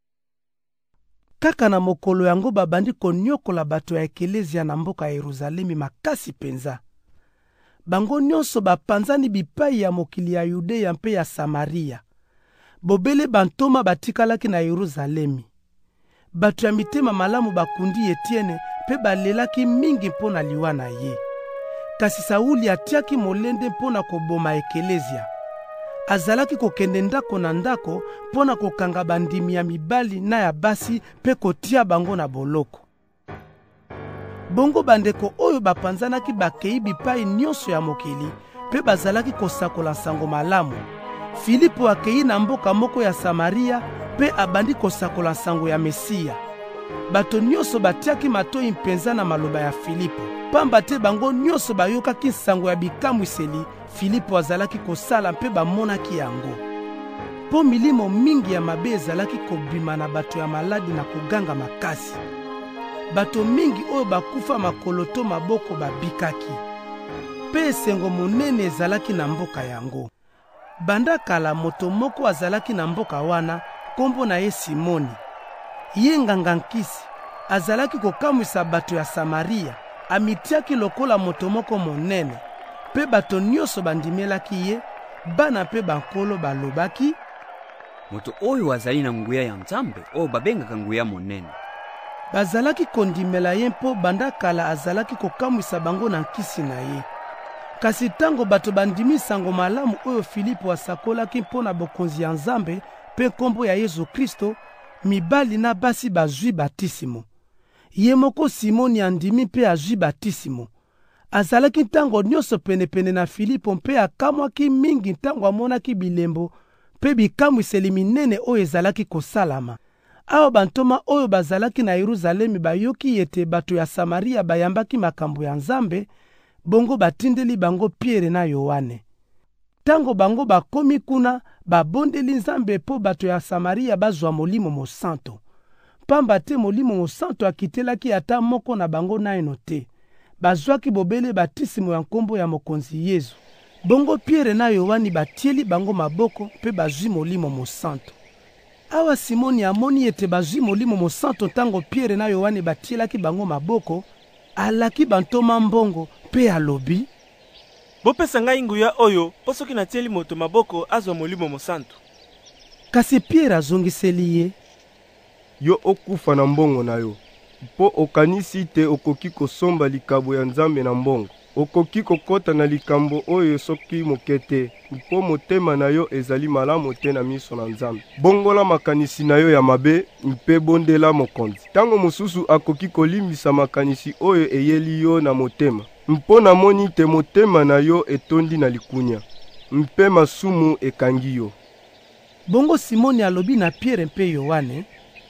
Kaka na mokolo yango babandi konyokola bato ya ekelezia na mboka ya Yerusalemi makasi penza. Bango nyonso bapanzani bipai ya mokili ya Yudea mpe ya Samaria. Bobele bantoma batikalaki na Yerusalemi. Bato ya mitema malamu bakundi Etienne pe balelaki mingi mpona liwa na ye. Kasi Sauli atiaki molende mpona koboma ekelezia. Azalaki kokende ndako na ndako mpona kokanga bandimi ya mibali na ya basi pe kotia bango na boloko. Bongo bandeko oyo bapanzanaki bakei bipai nyonso ya mokili pe bazalaki kosakola sango malamu. Filipo akei na mboka moko ya Samaria pe abandi kosakola sango ya Mesia. Bato nyonso batiaki matoyi mpenza na maloba ya Filipo. Pamba te bango nyonso bayokaki sango ya bikamwiseli Filipo azalaki kosala mpe bamonaki yango. Po milimo mingi ya mabe ezalaki kobima na bato ya maladi na koganga makasi. Bato mingi oyo bakufa makolo to maboko babikaki. Pe esengo monene ezalaki na mboka yango. Banda kala moto moko azalaki na mboka wana, kombo na ye Simoni. Ye nganga nkisi azalaki kokamwisa bato ya Samaria, amitiaki lokola moto moko monene. Pe bato nyonso bandimelaki ye, bana pe bankolo balobaki, moto oyo azali na nguya ya nzambe oyo babengaka nguya monene. Bazalaki kondimela ye mpo banda kala azalaki kokamwisa bango na nkisi na ye. Kasi tango bato bandimi sango malamu oyo Filipo asakolaki mpo na bokonzi ya Nzambe mpe nkombo ya Yesu Kristo, mibali na basi bazwi batisimo. Ye moko Simoni andimi mpe azwi batisimo. Azalaki ntango nyonso penepene na Filipo mpe akamwaki mingi ntango amonaki bilembo mpe bikamwiseli minene oyo ezalaki kosalama. Awa bantoma oyo bazalaki na Yerusalemi bayoki ete bato ya Samaria bayambaki makambo ya Nzambe, bongo batindeli bango Pierre na Yohane. Tango bango bakomi kuna, babondeli Nzambe po bato ya Samaria bazwa Molimo Mosanto. Pamba te Molimo Mosanto akitelaki ata moko na bango naino te. Bazwaki bobele batisimo ya nkombo ya mokonzi Yesu. Bongo Pierre na Yohane batieli bango maboko pe bazwi Molimo Mosanto. Awa Simoni amoni ete bazwi Molimo Mosanto tango Pierre na Yohane batielaki bango maboko, alaki bantoma mbongo pe alobi: bopesa ngai nguya oyo po soki natieli moto maboko azwa Molimo Mosanto. Kasi Pierre azongiseli ye: yo okufa na mbongo na yo, mpo okanisi te okoki kosomba likabo ya Nzambe na mbongo. Okoki kokota na likambo oyo soki moke te, mpo motema na yo ezali malamu te na miso na Nzambe. Bongola makanisi na yo ya mabe mpe bondela mokonzi. Tango mosusu akoki kolimbisa makanisi oyo eyeli yo na motema, mpo namoni te motema na yo etondi na likunya, mpe masumu ekangi yo. Bongo Simoni alobi na Pierre mpe Yohane: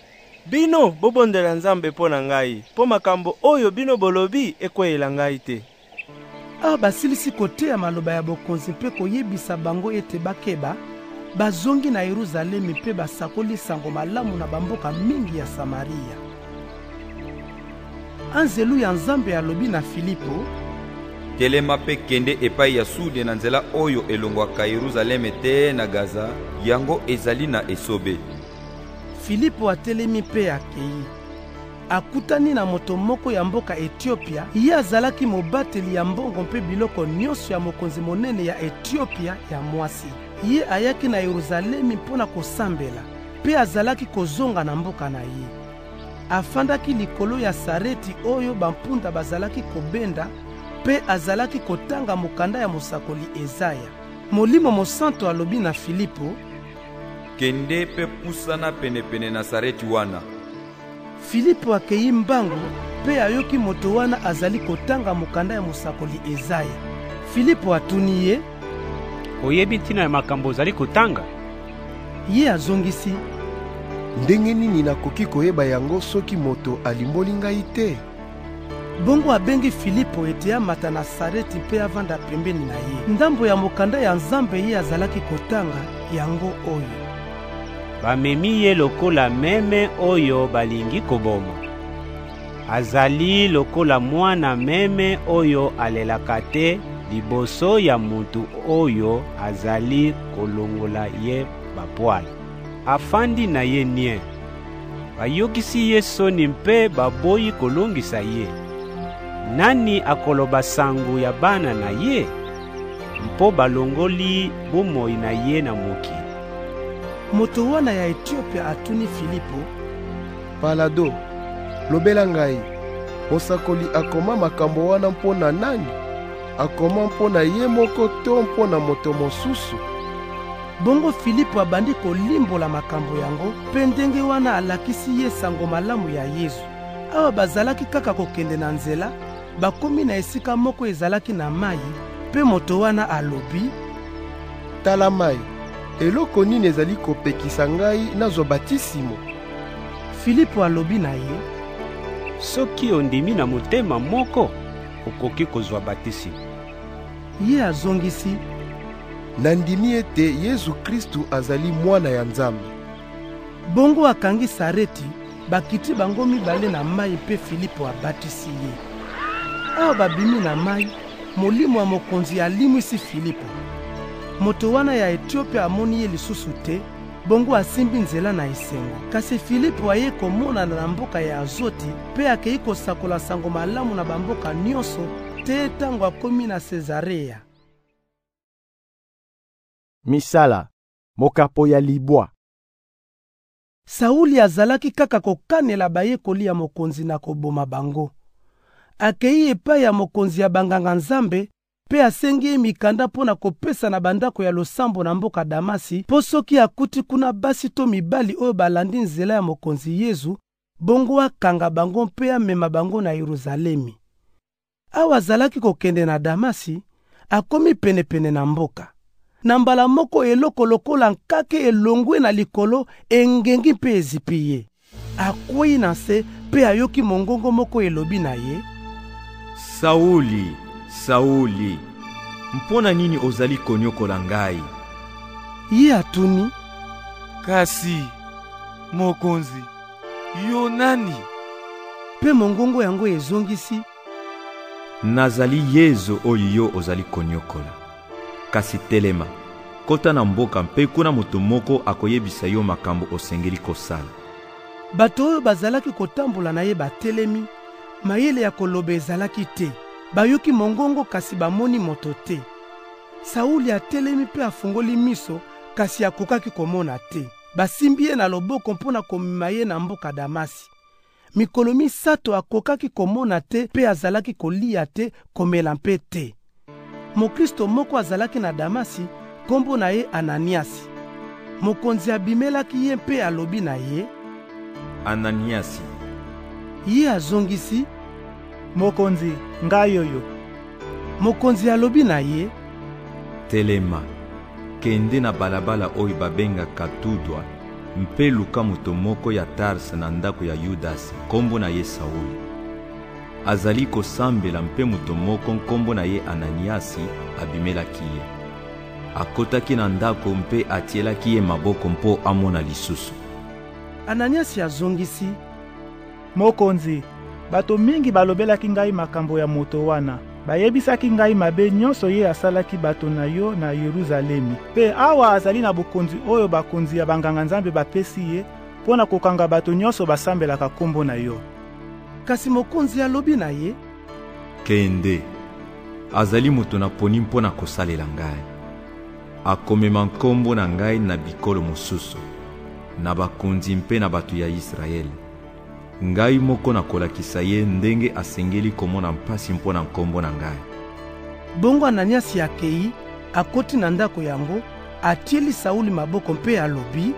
bino bobondela Nzambe mpo na ngai, mpo makambo oyo bino bolobi ekweyela ngai te. Awa basilisi koteya maloba ya bokonzi mpe koyebisa bango ete bakeba, bazongi na Yerusalemi mpe basakoli sango malamu na bamboka mingi ya Samaria. Anzelu ya Nzambe alobi na Filipo: telema mpe kende epai ya sude na nzela oyo elongwaka Yerusalemi te na Gaza, yango ezali na esobe. Filipo atelemi mpe akei. Akutani na moto moko ya mboka Etiopia, ye azalaki mobateli ya mbongo mpe biloko nyonso ya mokonzi monene ya Etiopia ya mwasi. Ye ayaki na Yerusalemi mpona kosambela, mpe azalaki kozonga na mboka na ye. Afandaki likolo ya sareti oyo bampunda bazalaki kobenda, mpe azalaki kotanga mokanda ya mosakoli Ezaya. Molimo Mosanto alobi na Filipo: kende pe pusana penepene na sareti wana. Filipo akei mbangu mpe ayoki moto wana azali kotanga mokanda ya mosakoli Ezaya. Filipo atuni ye: oyebi ntina ya makambo ozali kotanga? Ye azongisi: ndenge nini nakoki koyeba yango soki moto alimboli ngai te? Bongo abengi Filipo ete amata na sareti mpe avanda pembeni na ye. Ndambo ya mokanda ya Nzambe ye azalaki kotanga yango oyo. Bamemi ye lokola meme oyo balingi koboma. Azali lokola mwana meme oyo alelaka te liboso ya mutu oyo azali kolongola ye bapwala. Afandi na ye nie. Bayokisi ye soni mpe baboyi kolongisa ye. Nani akoloba sangu ya bana na ye? Mpo balongoli bomoi na ye na moki. Moto wana ya Etiopia atuni Filipo: palado, lobela ngai, mosakoli akoma makambo wana mpo na nani? Akoma mpo na ye moko to mpo na moto mosusu? Bongo Filipo abandi kolimbola makambo yango, mpe ndenge wana alakisi ye sango malamu ya Yesu. Awa bazalaki kaka kokende na nzela, bakomi na esika moko ezalaki na mai, mpe moto wana alobi: tala mai, eloko nini ezali kopekisa ngai nazwa batisimo? Filipo alobi na ye: soki ondimi na motema moko, okoki kozwa batisimo. Ye azongisi: nandimi ete Yesu Kristu azali mwana ya Nzambe. Bongo akangi sareti, bakiti bango mibale na mai mpe Filipo abatisi ye. Awa babimi na mai, molimo ya mokonzi alimwisi Filipo. Moto wana ya Etiopia amoni ye lisusu te, bongo asimbi nzela na esengo. Kasi Filipo aye komonana na mboka ya Azoti, mpe akei kosakola sango malamu na bamboka nyonso te tango akomi na Cesarea. Misala, mokapo ya libwa. Sauli azalaki kaka kokanela bayekoli ya mokonzi na koboma bango. Akei epai ya mokonzi ya banganga nzambe, pe asengi ye mikanda mpo na kopesa na bandako ya losambo na mboka Damasi, mpo soki akuti kuna basi to mibali oyo balandi nzela ya mokonzi Yezu, bongo akanga bango mpe amema bango na Yeruzalemi. Awa azalaki kokende na Damasi, akomi penepene na mboka. Na mbala moko eloko lokola nkake elongwe na likolo engengi mpe ezipi ye. Akwei na se mpe ayoki mongongo moko elobi na ye: Sauli, Sauli, mpona nini ozali konyokola ngai? Ye atuni: Kasi, mokonzi, yo nani? Pe mongongo yango ezongisi: Nazali Yezu oyo yo ozali konyokola. Kasi telema, kota na mboka mpe kuna moto moko akoyebisa yo makambo osengeli kosala. Bato oyo bazalaki kotambola na ye batelemi, mayele ya koloba ezalaki te. Bayoki mongongo kasi bamoni moto te. Sauli atelemi pe afungoli miso kasi akokaki komona te. Basimbi ye na loboko mpona komema ye na mboka Damasi. Mikolo misato akokaki komona te pe azalaki kolia te, komela mpe te. Mokristo moko azalaki na Damasi, kombo na ye Ananiasi. Mokonzi abimelaki ye mpe alobi na ye: Ananiasi. Ye azongisi: Mokonzi, ngai oyo. Mokonzi alobi na ye: Telema, kende na balabala oyo babengaka Tudwa, mpe luka moto moko ya Tarse na ndako ya Yudasi, kombo na ye Sauli. Azali kosambela mpe moto moko nkombo na ye Ananiasi abimelaki ye. Akotaki na ndako mpe atielaki ye maboko mpo amona lisusu. Ananiasi azongisi: Mokonzi, bato mingi balobelaki ngai makambo ya moto wana. Bayebisaki ngai mabe nyonso ye asalaki bato na yo na Yeruzalemi. Pe awa azali na bokonzi oyo bakonzi ya banganga nzambe bapesi ye, pona kokanga bato nyonso basambelaka kombo na yo. Kasi mokonzi alobi na ye: Kende, azali moto na poni mpona kosalela ngai. Akomema nkombo na ngai na bikolo mosusu, na bakonzi mpe na bato ya Israeli. Ngai moko na kolakisa ye ndenge asengeli komona mpasi mpona nkombo na ngai. Bongo Ananiasi akei, akoti na ndako yango, atieli Sauli maboko mpe alobi: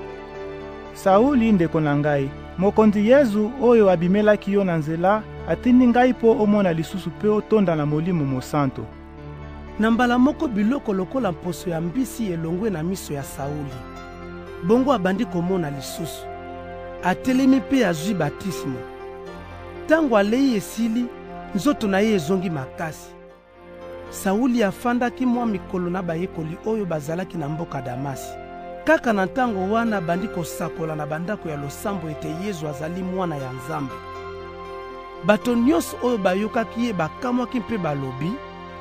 Sauli ndeko na ngai, mokonzi Yezu oyo abimelaki yo na nzela atindi ngai po omona lisusu pe otonda na Molimo Mosanto. Na mbala moko biloko lokola mposo ya mbisi elongwe na miso ya Sauli. Bongo abandi komona lisusu. Atelemi pe azwi batismo. Tango alei esili, nzoto na ye ezongi makasi. Sauli afandaki mwa mikolo na bayekoli oyo bazalaki na mboka Damasi. Kaka na ntango wana bandi kosakola na bandako ya losambo ete Yezu azali mwana ya Nzambe. Bato nyonso oyo bayokaki ye bakamwaki mpe balobi: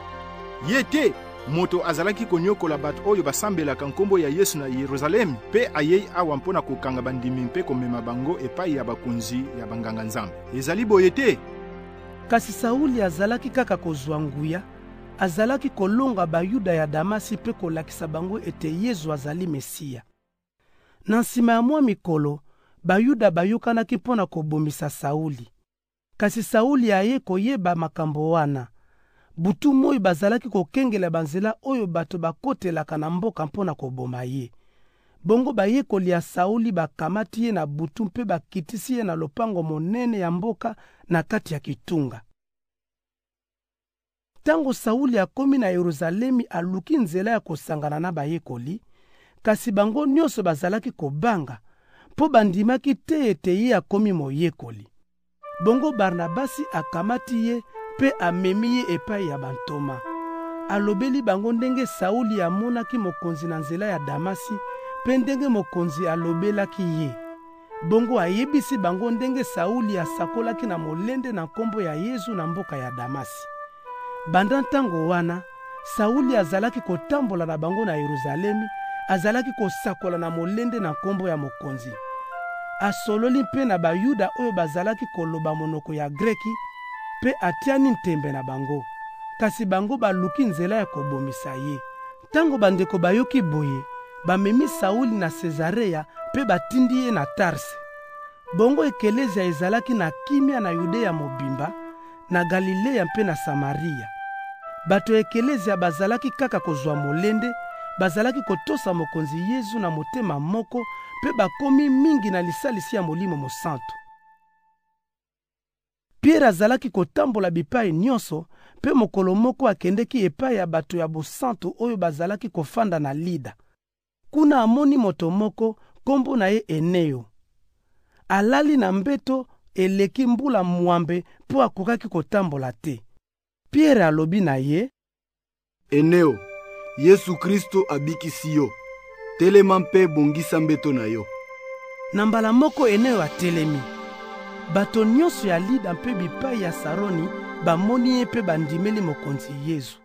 Ye te moto azalaki konyokola bato oyo basambelaka nkombo ya Yesu na Yeruzalemi, pe ayei awa mpona kokanga bandimi mpe komema bango epai ya bakonzi ya banganga nzambe. Ezali boye te. Kasi Sauli azalaki kaka kozwa nguya, azalaki kolonga bayuda ya Damasi mpe kolakisa bango ete Yezu azali Mesia. Na nsima ya mwa mikolo, bayuda bayokanaki mpona kobomisa Sauli. Kasi Sauli aye koyeba makambo wana. Butu moi bazalaki kokengela banzela oyo bato bakotelaka na mboka mpona koboma ye. Bongo bayekoli ya Sauli bakamati ye na butu mpe bakitisi ye na lopango monene ya mboka na kati ya kitunga. Tango Sauli akomi na Yeruzalemi aluki nzela ya kosangana na bayekoli, kasi bango nyonso bazalaki kobanga, mpo bandimaki te ete ye akomi moyekoli. Bongo Barnabasi akamati ye pe amemi ye epai ya bantoma. Alobeli bango ndenge Sauli amonaki mokonzi na nzela ya Damasi, pe ndenge mokonzi alobelaki ye. Bongo ayebisi bango ndenge Sauli asakolaki na molende na nkombo ya Yezu na mboka ya Damasi. Banda ntango wana, Sauli azalaki kotambola na bango na Yeruzalemi, azalaki kosakola na molende na nkombo ya mokonzi. Asololi mpe na bayuda oyo bazalaki koloba monoko ya Greki, pe atiani ntembe na bango. Kasi bango baluki nzela ya kobomisa ye. Tango bandeko bayoki boye, bamemi Sauli na Cesarea pe batindi ye na Tarse. Bongo ekelezia ezalaki na kimia na Yudea mobimba, na Galilea mpe na Samaria. Bato ekelezia bazalaki kaka kozwa molende, bazalaki kotosa mokonzi Yesu na motema moko, pe bakomi mingi na lisalisi ya Molimo Mosantu. Pierre azalaki kotambola bipai nyonso, pe mokolo moko akendeki epai ya bato ya bosantu oyo bazalaki kofanda na Lida. Kuna amoni moto moko, kombo na ye Eneo. Alali na mbeto eleki mbula mwambe po akokaki kotambola te. Pierre alobi na ye, Eneo, Yesu Kristo abikisi yo. Telema mpe bongisa mbeto na yo. Na mbala moko Eneo atelemi. Bato nyonso ya Lida mpe bipai ya Saroni bamoni ye mpe bandimeli mokonzi Yesu.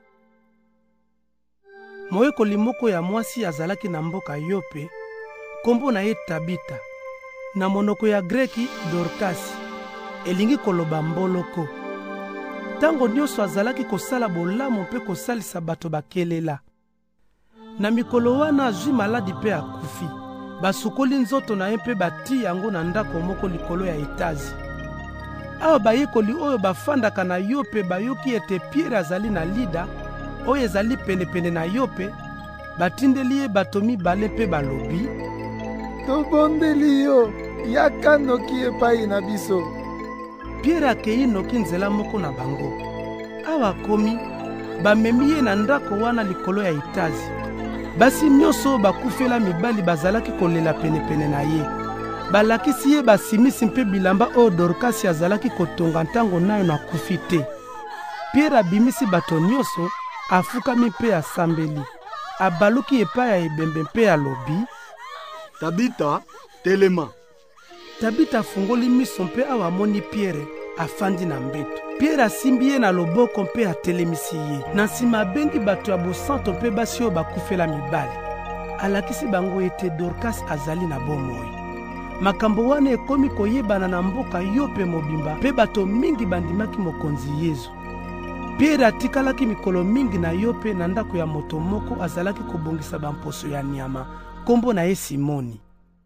Moyekoli moko ya mwasi azalaki na mboka Yope, kombo na ye Tabita. Na monoko ya Greki Dorkasi, elingi koloba mboloko. Tango nyonso azalaki kosala bolamu mpe kosalisa bato bakelela. Na mikolo wana azwi maladi mpe akufi. Basukoli nzoto na ye mpe bati yango na ndako moko likolo ya etazi. Awa bayekoli oyo bafandaka na Yope bayoki ete Pierre azali na Lida, oyo ezali pene na Yope, batindeli ye bato mibale mpe balobi, tobondeli yo, yaka noki epai na biso. Pierre akei noki nzela moko na bango. Awa komi, bamemi ye na ndako wana likolo ya etazi. Basi nyonso bakufela mibali bazalaki kolela pene na ye. Balakisi ye basimisi mpe bilamba oyo Dorkasi azalaki kotonga ntango nayo na kufi te. Pierre abimisi bato nyonso, afukami mpe asambeli. Abaluki epai ya ebembe mpe alobi, Tabita, telema. Tabita afungoli miso mpe awa amoni Pierre afandi na mbeto. Pierre asimbi ye na loboko mpe atelemisi ye. Na nsima abengi bato ya bosanto mpe basi oyo bakufela mibali. Alakisi bango ete Dorkasi azali na bomoi. Makambo wana ekomi koyebana na mboka Yope mobimba mpe bato mingi bandimaki mokonzi Yesu. Pierre atikalaki mikolo mingi na Yope na ndako ya moto moko azalaki kobongisa bamposo ya nyama, kombo na ye Simoni.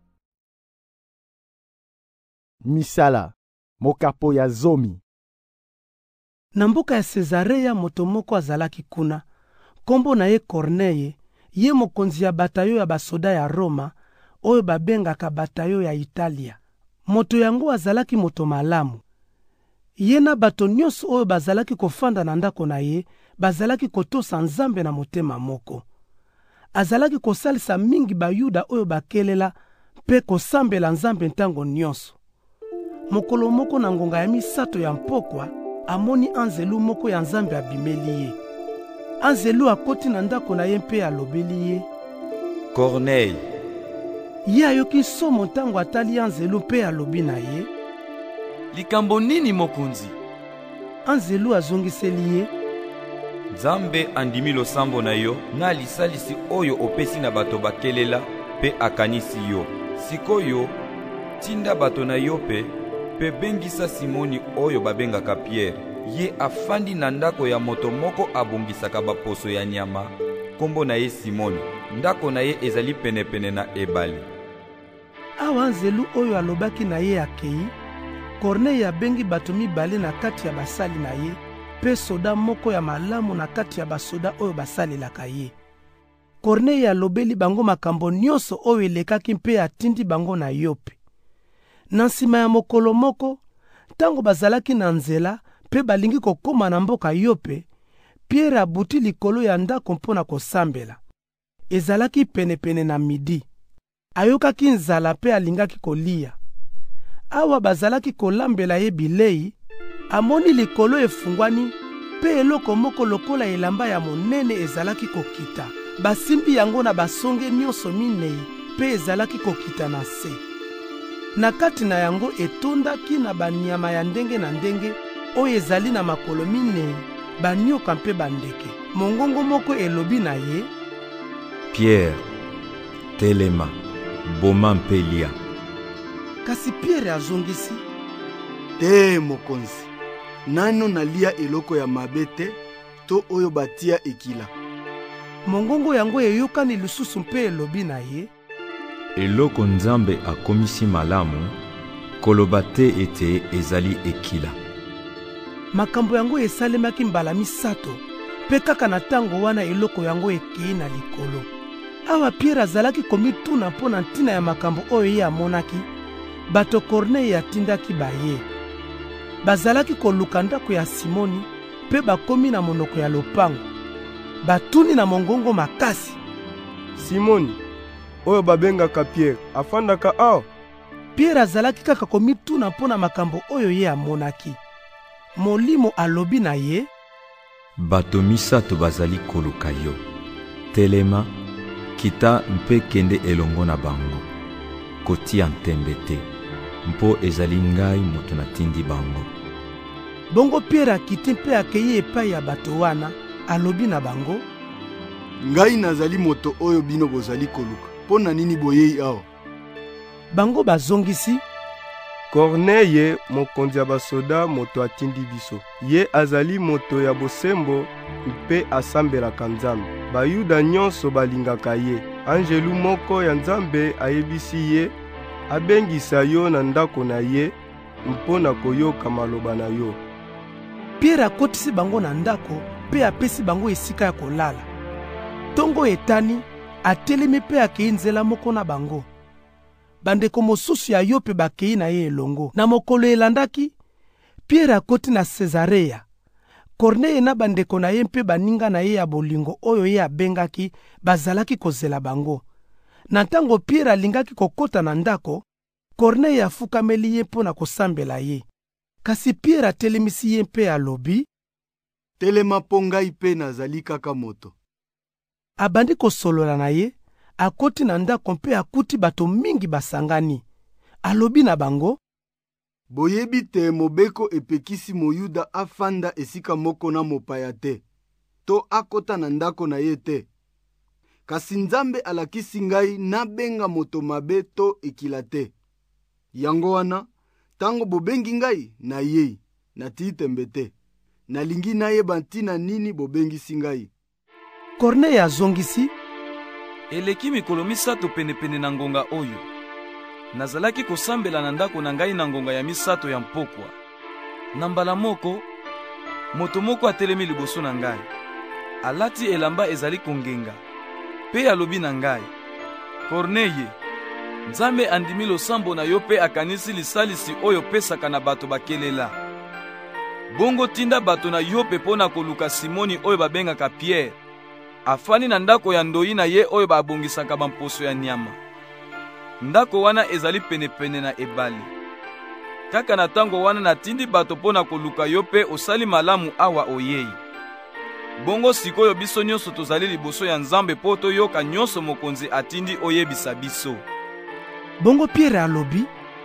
Misala, mokapo ya zomi. Na mboka ya Cesarea moto moko azalaki kuna, kombo na ye Corneye, ye mokonzi ya batayo ya basoda ya Roma, oyo babengaka batayo ya Italia. Moto yango azalaki moto malamu. Ye na bato nyonso oyo bazalaki kofanda na ndako na ye, bazalaki kotosa Nzambe na motema moko. Azalaki kosalisa mingi bayuda oyo bakelela, pe kosambela Nzambe ntango nyonso. Mokolo moko na ngonga ya misato ya mpokwa, amoni anzelu moko ya Nzambe abimeli ye. Anzelu akoti na ndako na ye mpe alobeli ye, Corneille. Ye ayoki somo ntango atali anzelu mpe alobi na ye, likambo nini mokonzi? Anzelu azongiseli ye, Nzambe andimi losambo na yo na lisalisi oyo opesi na bato bakelela pe akanisi yo. Sikoyo tinda bato na Yope pe bengisa Simoni oyo babengaka Pierre. Ye afandi na ndako ya moto moko abongisaka baposo ya nyama, kombo na ye Simoni. Ndako na ye ezali pene na ebale. Awa Anzelu oyo alobaki na ye akei, Corneille abengi bato mibale na kati ya basali na ye, pe soda moko ya malamu na kati ya basoda oyo basalelaka ye. Corneille alobeli bango makambo nyonso oyo elekaki mpe atindi bango na Yope. Na nsima ya mokolo moko, tango bazalaki na nzela pe balingi kokoma na mboka Yope, Pierre abuti likolo ya ndako mpona kosambela. Ezalaki pene na midi. Ayokaki nzala pe alingaki kolia. Awa bazalaki kolambela ye bilei, amoni likolo efungwani, pe eloko moko lokola elamba ya monene ezalaki kokita. Basimbi yango na basonge nyonso minei, pe ezalaki kokita na se. Na kati na yango etondaki na banyama ya ndenge na ndenge, oyo ezali na makolo minei, banyoka mpe bandeke. Mongongo moko elobi na ye, Pierre, telema, boma mpe lia. Kasi Pierre azongisi, te mokonzi, nano nalia eloko ya mabe te, to oyo batia ekila. Mongongo yango eyokani lisusu mpe elobi na ye, eloko Nzambe akomisi malamu, koloba te ete ezali ekila. Makambo yango esalemaki mbala misato, mpe kaka na ntango wana eloko yango ekei na likolo. Awa Pierre azalaki komituna mpo na ntina ya makambo oyo ye amonaki, bato Korneye atindaki baye. Bazalaki koluka ndako ya Simoni, mpe bakomi na monoko ya lopango. Batuni na mongongo makasi. Simoni, oyo babengaka Pierre, afandaka awa? Pierre azalaki kaka komituna mpo na makambo oyo ye amonaki. Molimo alobi na ye, bato misato bazali koluka yo. Telema, kita mpe kende elongo na bango. Kotia ntembe te, mpo ezali ngai moto natindi bango. Bongo Pierre akiti mpe akei epai ya bato wana, alobi na bango, ngai nazali moto oyo bino bozali koluka. Mpo na nini boyei awa? Bango bazongisi, Korneye, mokonzi ya basoda, moto atindi biso. Ye azali moto ya bosembo mpe asambelaka Nzambe. Bayuda nyonso balingaka ye. Angelu moko ya Nzambe ayebisi ye, abengisa yo na ndako na ye mpo na koyoka maloba na yo. Pierre akotisi bango na ndako mpe apesi bango esika ya kolala. Tongo etani, atelemi mpe akei nzela moko na bango. Bandeko mosusu ya Yope bakei na ye elongo. Na mokolo elandaki, Pierre akoti na Cesarea. Korneye na bandeko na ye mpe baninga na ye ya bolingo oyo ye abengaki bazalaki kozela bango. Na ntango Pierre alingaki kokota na ndako, Korneye afukameli ye mpo na kosambela ye. Kasi Pierre atelemisi ye mpe alobi, telema mpo ngai mpe nazali kaka moto. Abandi kosolola na ye, akoti na ndako mpe akuti bato mingi basangani. Alobi na bango, boyebi te mobeko epekisi moyuda afanda esika moko na mopaya te, to akota na ndako na ye te. Kasi Nzambe alakisi ngai nabenga moto mabe to ekila te. Yango wana, tango bobengi ngai na yei, natii tembe te. Nalingi nayeba ntina nini bobengisi ngai. Korneye azongisi, eleki mikolo misato penepene na ngonga oyo. Nazalaki kosambela na ndako na ngai na ngonga ya misato ya mpokwa. Na mbala moko, moto moko atelemi liboso na ngai. Alati elamba ezali kongenga. Pe alobi na ngai, Korneye, Nzambe andimi losambo na yo pe akanisi lisalisi oyo pesaka na bato bakelela. Bongo tinda bato na Yope pona koluka Simoni oyo babengaka Pierre. Afani na ndako ya ndoi na ye oyo babongisaka bamposo ya nyama. Ndako wana ezali penepene na ebale. Kaka na tango wana natindi bato pona koluka yo pe osali malamu awa oyei. Bongo sikoyo biso nyonso tozali liboso ya Nzambe po toyoka nyonso mokonzi atindi oyebisa biso. Bongo Pierre alobi,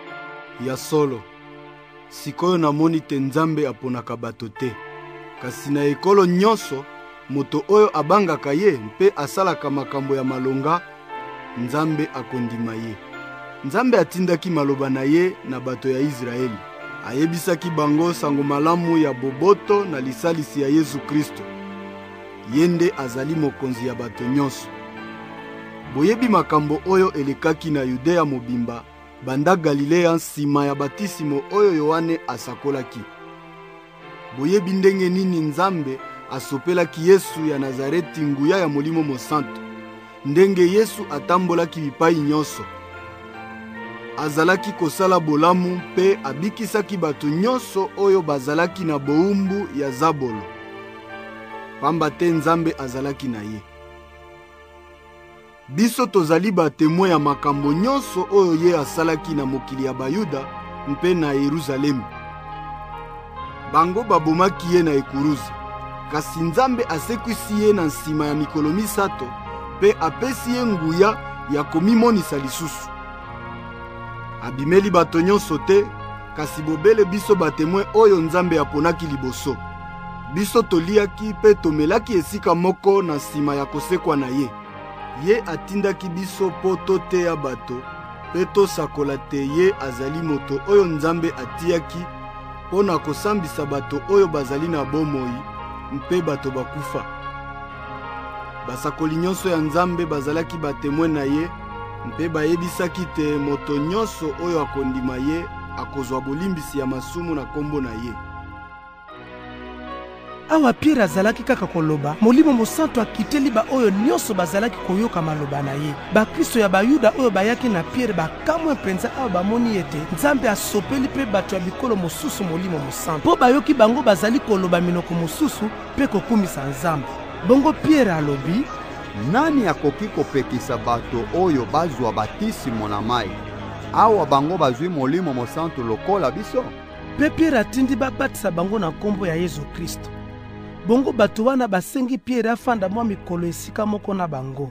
ya solo, sikoyo namoni te Nzambe aponaka bato te. Kasi na ekolo nyonso, moto oyo abangaka ye mpe asalaka makambo ya malonga, Nzambe akondima ye. Nzambe atindaki maloba na ye na bato ya Israeli. Ayebisaki bango sango malamu ya boboto na lisalisi ya Yesu Kristo. Yende azali mokonzi ya bato nyonso. Boyebi makambo oyo elekaki na Yudea mobimba, banda Galilea nsima ya batisimo oyo Yohane asakolaki. Boyebi ndenge nini Nzambe asopelaki Yesu ya Nazareti nguya ya Molimo Mosantu. Ndenge Yesu atambolaki bipai nyonso. Azalaki kosala bolamu mpe abikisaki bato nyonso oyo bazalaki na boumbu ya Zabolo. Pamba te Nzambe azalaki na ye. Biso tozali batemwe ya makambo nyonso oyo ye asalaki na mokili ya Bayuda mpe na Yerusalemu. Bango babomaki ye na ekuruzi. Kasi Nzambe asekwisi ye na nsima ya mikolo misato mpe apesi ye nguya ya komimonisa lisusu. Abimeli bato nyonso te, kasi bobele biso batemwe oyo Nzambe aponaki liboso. Biso toliaki mpe tomelaki esika moko na nsima ya kosekwa na ye. Ye atindaki biso po toteya bato, mpe tosakola te ye azali moto oyo Nzambe atiaki mpo na kosambisa bato oyo bazali na bomoi mpe bato bakufa. Basakoli nyonso ya Nzambe bazalaki batemwe na ye, mpe bayebisaki te moto nyonso oyo akondima ye akozwa bolimbisi ya masumu na kombo na ye. Awa Pierre azalaki kaka koloba, Molimo Mosantu akiteli ba oyo nyonso bazalaki koyoka maloba na ye. Bakristo ya Bayuda oyo bayaki na Pierre bakamwe mpenza awa bamoni ete Nzambe asopeli pe bato ya bikolo mosusu Molimo Mosantu. Po bayoki bango bazali koloba minoko mosusu pe kokumisa Nzambe. Bongo Pierre alobi, nani akoki kopekisa bato oyo bazwa batisimo na mai? Awa bango bazwi Molimo Mosantu lokola biso? Pe Pierre atindi babatisa bango na kombo ya Yesu Kristo. Bongo bato wana basengi Pierre afanda mwa mikolo esika moko na bango.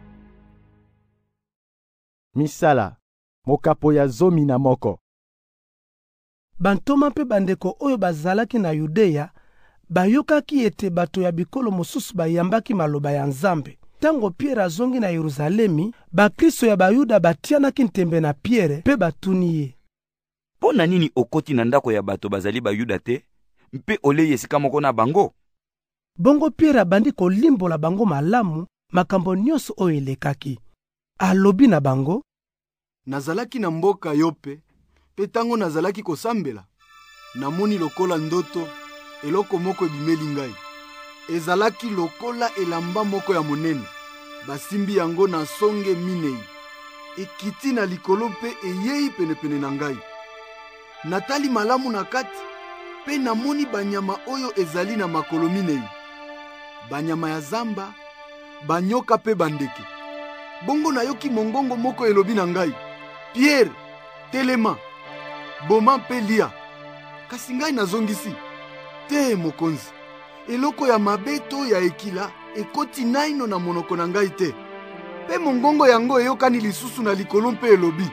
Misala, mokapo ya 11. Bantoma mpe bandeko oyo bazalaki na Yudeya bayokaki ete bato ya bikolo mosusu bayambaki maloba ya Nzambe. Tango Pierre azongi na Yerusalemi, bakristo ya Bayuda batianaki ntembe na Pierre pe batuni ye, mpo na nini okoti na ndako ya bato bazali Bayuda te mpe olei esika moko na bango? Bongo Pierre abandi kolimbola bango malamu makambo nyonso oyo elekaki. Alobi na bango, nazalaki na mboka Yope, pe tango nazalaki kosambela, namoni lokola ndoto eloko moko ebimeli ngai. Ezalaki lokola elamba moko ya monene, basimbi yango na songe minei, ekiti na likolo pe eyei penepene na ngai. Natali malamu na kati, pe namoni banyama oyo ezali na makolo minei, banyama ya zamba, banyoka pe bandeke. Bongo nayoki mongongo moko elobi na ngai, Pierre, telema, boma pe lia. Kasi ngai nazongisi, te mokonzi, eloko ya mabeto ya ekila ekoti naino na monoko na ngai te. Pe mongongo yango eyokani lisusu na likolo mpe elobi,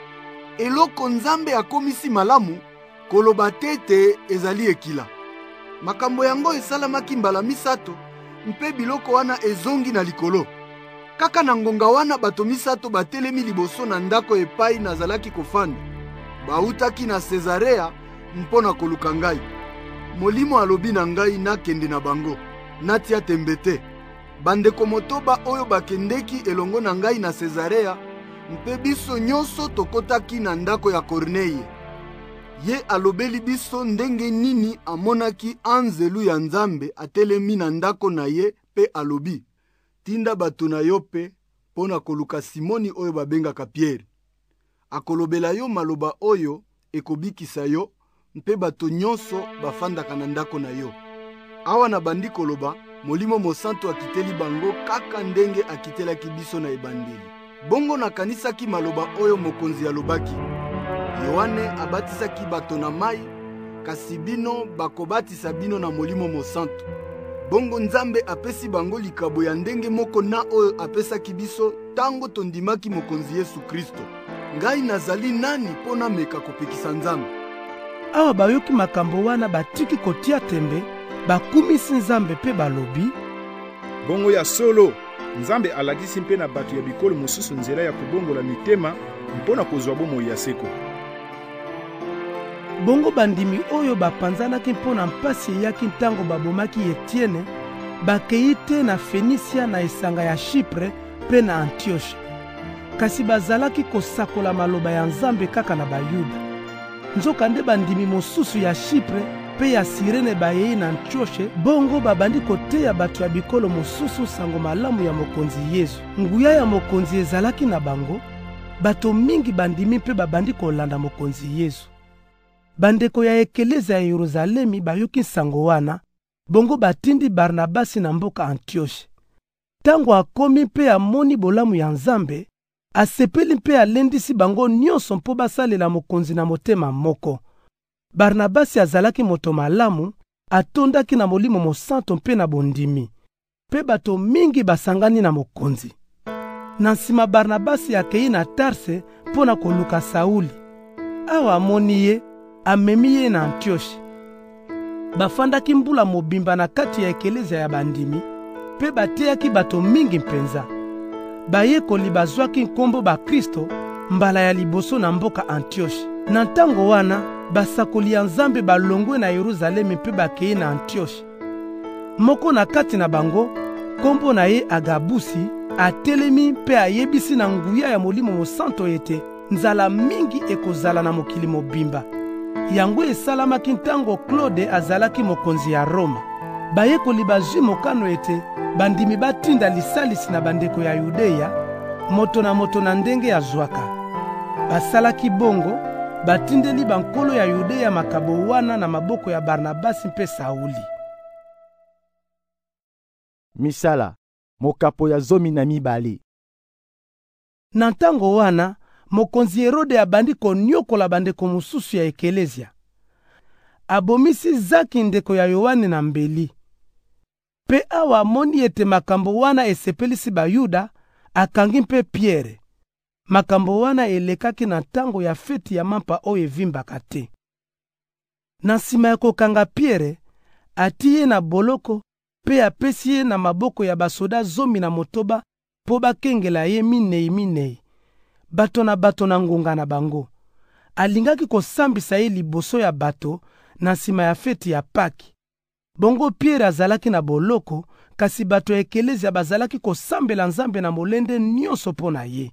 eloko Nzambe akomisi malamu, koloba tete ezali ekila. Makambo yango esalamaki mbala misato, mpe biloko wana ezongi na likolo. Kaka na ngonga wana bato misato batelemi liboso na ndako epai nazalaki kofanda. Bautaki na Cesarea mpona koluka ngai. Molimo alobi na ngai nakende na bango, natia tembe te. Bandeko motoba oyo bakendeki elongo na ngai na Cesarea, mpe biso nyonso tokotaki na ndako ya Korneye. Ye alobeli biso ndenge nini amonaki anzelu ya Nzambe atelemi na ndako na ye pe alobi, tinda bato na Yope pona koluka Simoni oyo babengaka Pierre. Akolobela yo maloba oyo ekobikisa yo, mpe bato nyonso bafandaka na ndako na yo. Awa na bandi koloba, Molimo Mosantu akiteli bango kaka ndenge akitelaki biso na ebandeli. Bongo nakanisaki maloba oyo mokonzi alobaki, Yohane abatisaki bato na mai, kasi bino bakobatisa bino na Molimo Mosantu. Bongo Nzambe apesi bango likabo ya ndenge moko na oyo apesaki biso tango tondimaki mokonzi Yesu Kristo. Ngai nazali nani pona meka kopekisa Nzambe? Awa bayoki makambo wana batiki kotia tembe, bakumisi Nzambe pe balobi, bongo ya solo, Nzambe alakisi mpe na bato ya bikolo mosusu nzela ya kobongola mitema mpona kozwa bomoi ya seko. Bongo bandimi oyo bapanzanaki mpona mpasi eyaki ntango babomaki Etienne, bakei te na Fenisia na esanga ya Chypre pe na Antioche. Kasi bazalaki kosakola maloba ya Nzambe kaka na Bayuda. Nzoka nde bandimi mosusu ya Chypre pe ya Sirene bayei na Antioche, bongo babandi koteya bato ya bikolo mosusu sango malamu ya mokonzi Yesu. Nguya ya mokonzi ezalaki na bango, bato mingi bandimi pe babandi kolanda mokonzi Yesu. Bandeko ya ekeleza ya Yerusalemi bayoki sango wana, bongo batindi Barnabasi na mboka Antioche. Tango akomi pe amoni bolamu ya Nzambe, asepeli mpe alendisi bango nyonso mpo basalela mokonzi na motema moko. Barnabasi azalaki moto malamu, atondaki na Molimo Mosantu mpe na bondimi. Pe bato mingi basangani na mokonzi. Na nsima Barnabasi akei na Tarse mpo na koluka Sauli. Awa amoni ye, amemi ye na Antioche. Bafandaki mbula mobimba na kati ya ekeleza ya bandimi, pe bateyaki bato mingi mpenza. Bayekoli bazwaki nkombo ba Kristo mbala ya liboso na mboka Antioche. Na ntango wana, basakoli ya Nzambe balongwe na Yerusalemi mpe bakei na Antioche. Moko na kati na bango, nkombo na ye Agabusi, atelemi mpe ayebisi na nguya ya Molimo Mosantu ete nzala mingi ekozala na mokili mobimba. Yango esalamaki ntango Claude azalaki mokonzi ya Roma. Bayekoli bazwi mokano ete bandimi batinda lisalisi na bandeko ya Yudeya, moto na ndenge azwaka. Basalaki bongo, batindeli bankolo ya Yudeya makabo wana na maboko ya Barnabasi mpe Sauli. Misala, mokapo ya 12. Na ntango wana, mokonzi Herode abandi konyokola bandeko mosusu ya ekelezia. Abomisi Zaki ndeko ya Yohane na mbeli. Pe awa amoni ete makambo wana esepelisi Bayuda, akangi mpe Pierre. Makambo wana elekaki na ntango ya feti ya mapa oyo evimbaka te. Na nsima ya kokanga Pierre, atiye na boloko pe apesi ye na maboko ya basoda 19 po bakengela ye minei. Bato na ngonga na bango. Alingaki kosambisa ye liboso ya bato na nsima ya feti ya Paki. Bongo Pierre azalaki na boloko, kasi bato ya ekelezia bazalaki kosambela Nzambe na molende nyonso mpo na ye.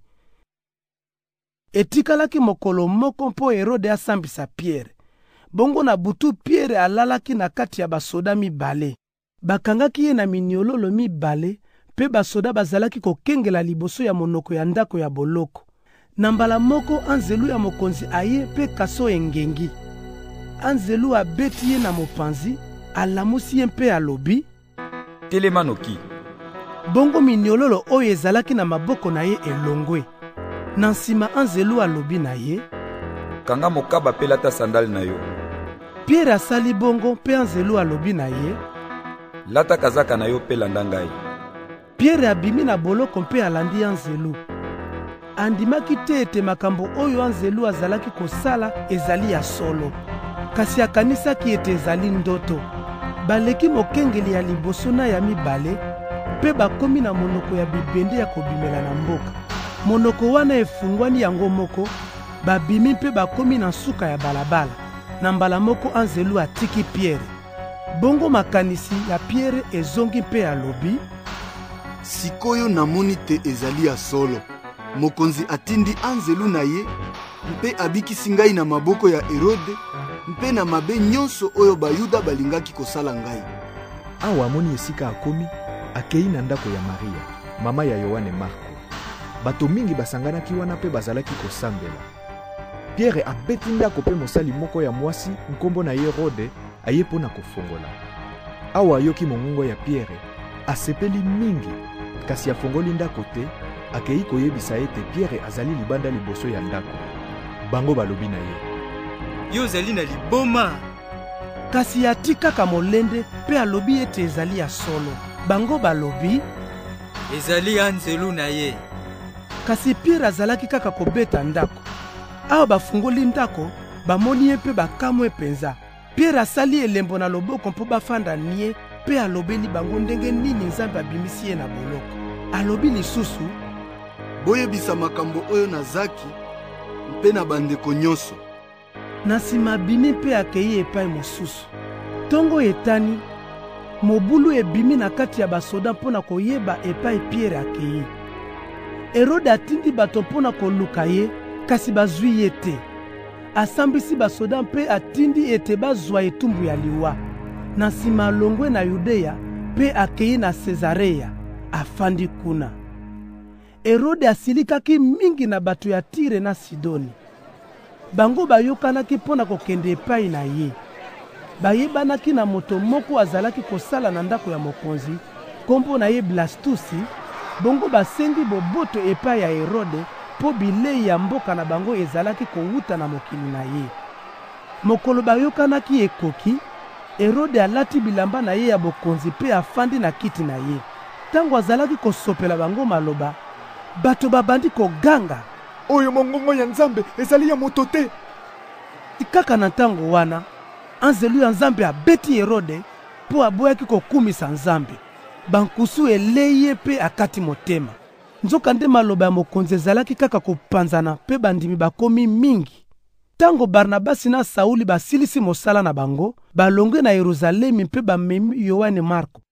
Etikalaki mokolo moko mpo Herode asambisa Pierre. Bongo na butu Pierre alalaki na kati ya basoda 2. Bakangaki ye na miniololo 2, pe basoda bazalaki kokengela liboso ya monoko ya ndako ya boloko. Na mbala moko anzelu ya mokonzi aye pe kaso engengi. Anzelu abeti ye na mopanzi, alamusi ye mpe alobi, telema noki. Bongo miniololo oyo ezalaki na maboko na ye elongwe. Na nsima anzelu alobi na ye, kanga mokaba pe lata sandale na yo. Pierre asali bongo pe anzelu alobi na ye, lata kazaka na yo pe landa ngai. Pierre abimi na boloko mpe alandi anzelu. Andimaki te ete makambo oyo anzelu azalaki kosala ezali ya solo, kasi akanisaki ete ezali ndoto. Baleki mokengeli ya liboso na ya 2, pe bakomi na monoko ya bibende ya kobimela na mboka. Monoko wana efungwani yango moko, babimi mpe bakomi na suka ya balabala. Na mbala moko anzelu atiki Pierre. Bongo makanisi ya Pierre ezongi mpe alobi, sikoyo namoni te ezali ya solo. Mokonzi atindi anzelu na ye, mpe abikisi ngai na maboko ya Herode, mpe na mabe nyonso oyo Bayuda balingaki kosala ngai. Awa amoni esika akomi, akei na ndako ya Maria, mama ya Yohane Marko. Bato mingi basanganaki wana pe bazalaki kosambela. Pierre abeti ndako pe mosali moko ya mwasi nkombo na ye Rode aye pona kofongola. Awa ayoki mongongo ya Pierre, asepeli mingi, kasi afongoli ndako te, akei koyebisa ete Pierre azali libanda liboso ya ndako. Bango balobi na ye, yo zali na liboma. Kasi atikaka molende pe alobi ete ezali ya solo. Bango balobi, ezali anzelu na ye. Kasi Pierre azalaki kaka kobeta ndako. Awa bafungoli ndako, bamoni ye pe bakamwe penza. Pierre asali elembo na loboko mpo bafanda nie, pe alobeli bango ndenge nini Nzambe abimisi ye na boloko. Alobi lisusu, boyebisa makambo oyo na Zaki mpe na bandeko nyonso. Na nsima abimi mpe akei epai mosusu. Tongo etani, mobulu ebimi na kati ya basoda mpo na koyeba epai Pierre akei. Herode atindi bato mpo na koluka ye, kasi bazwi ye te. Asambisi basoda mpe atindi ete bazwa etumbu ya liwa. Na nsima alongwe na Yudeya mpe akei na Cesarea, afandi kuna. Herode asilikaki mingi na bato ya Tire na Sidoni. Bango bayokanaki mpona kokende epai na ye. Bayebanaki na moto moko azalaki kosala na ndako ya mokonzi, kombo na ye Blastusi. Bongo basengi boboto epai ya Herode po bilei ya mboka na bango ezalaki kowuta na mokili na ye. Mokolo bayokanaki ekoki, Herode alati bilamba na ye ya bokonzi pe afandi na kiti na ye. Tango azalaki kosopela bango maloba, bato babandi koganga, oyo mongongo ya Nzambe ezali ya moto te. Kaka na tango wana, anzelu ya Nzambe abeti Herode po aboyaki kokumisa Nzambe. Bankusu elei ye pe akati motema. Nzoka nde maloba ya mokonzi ezalaki kaka kopanzana pe bandimi bakomi mingi. Tango Barnabasi na Sauli basilisi mosala na bango, balongwe na Yerusalemi mpe bamemi Yohane Marko.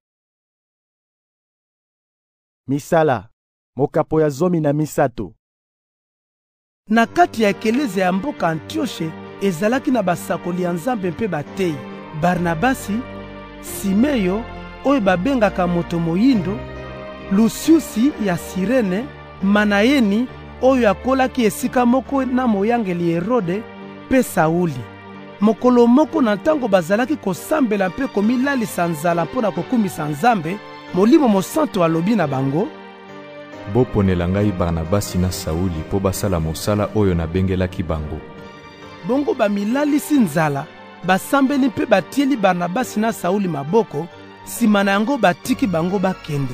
Misala, mokapo ya 13. Na kati ya ekelezia ya mboka Antioshe ezalaki na basakoli ya Nzambe mpe bateyi: Barnabasi, Simeyo oyo babengaka moto moyindo, Lusiusi ya Sirene, Manayeni oyo akolaki esika moko na moyangeli Herode, mpe Sauli. Mokolo moko na ntango bazalaki kosambela mpe komilalisa nzala mpo na kokumisa Nzambe, Molimo Mosantu alobi na bango: boponela ngai Barnabasi na Sauli mpo basala mosala oyo nabengelaki bango. Bongo bamilalisi nzala, basambeli mpe batieli Barnabasi na Sauli maboko, nsima na yango batiki bango bakende.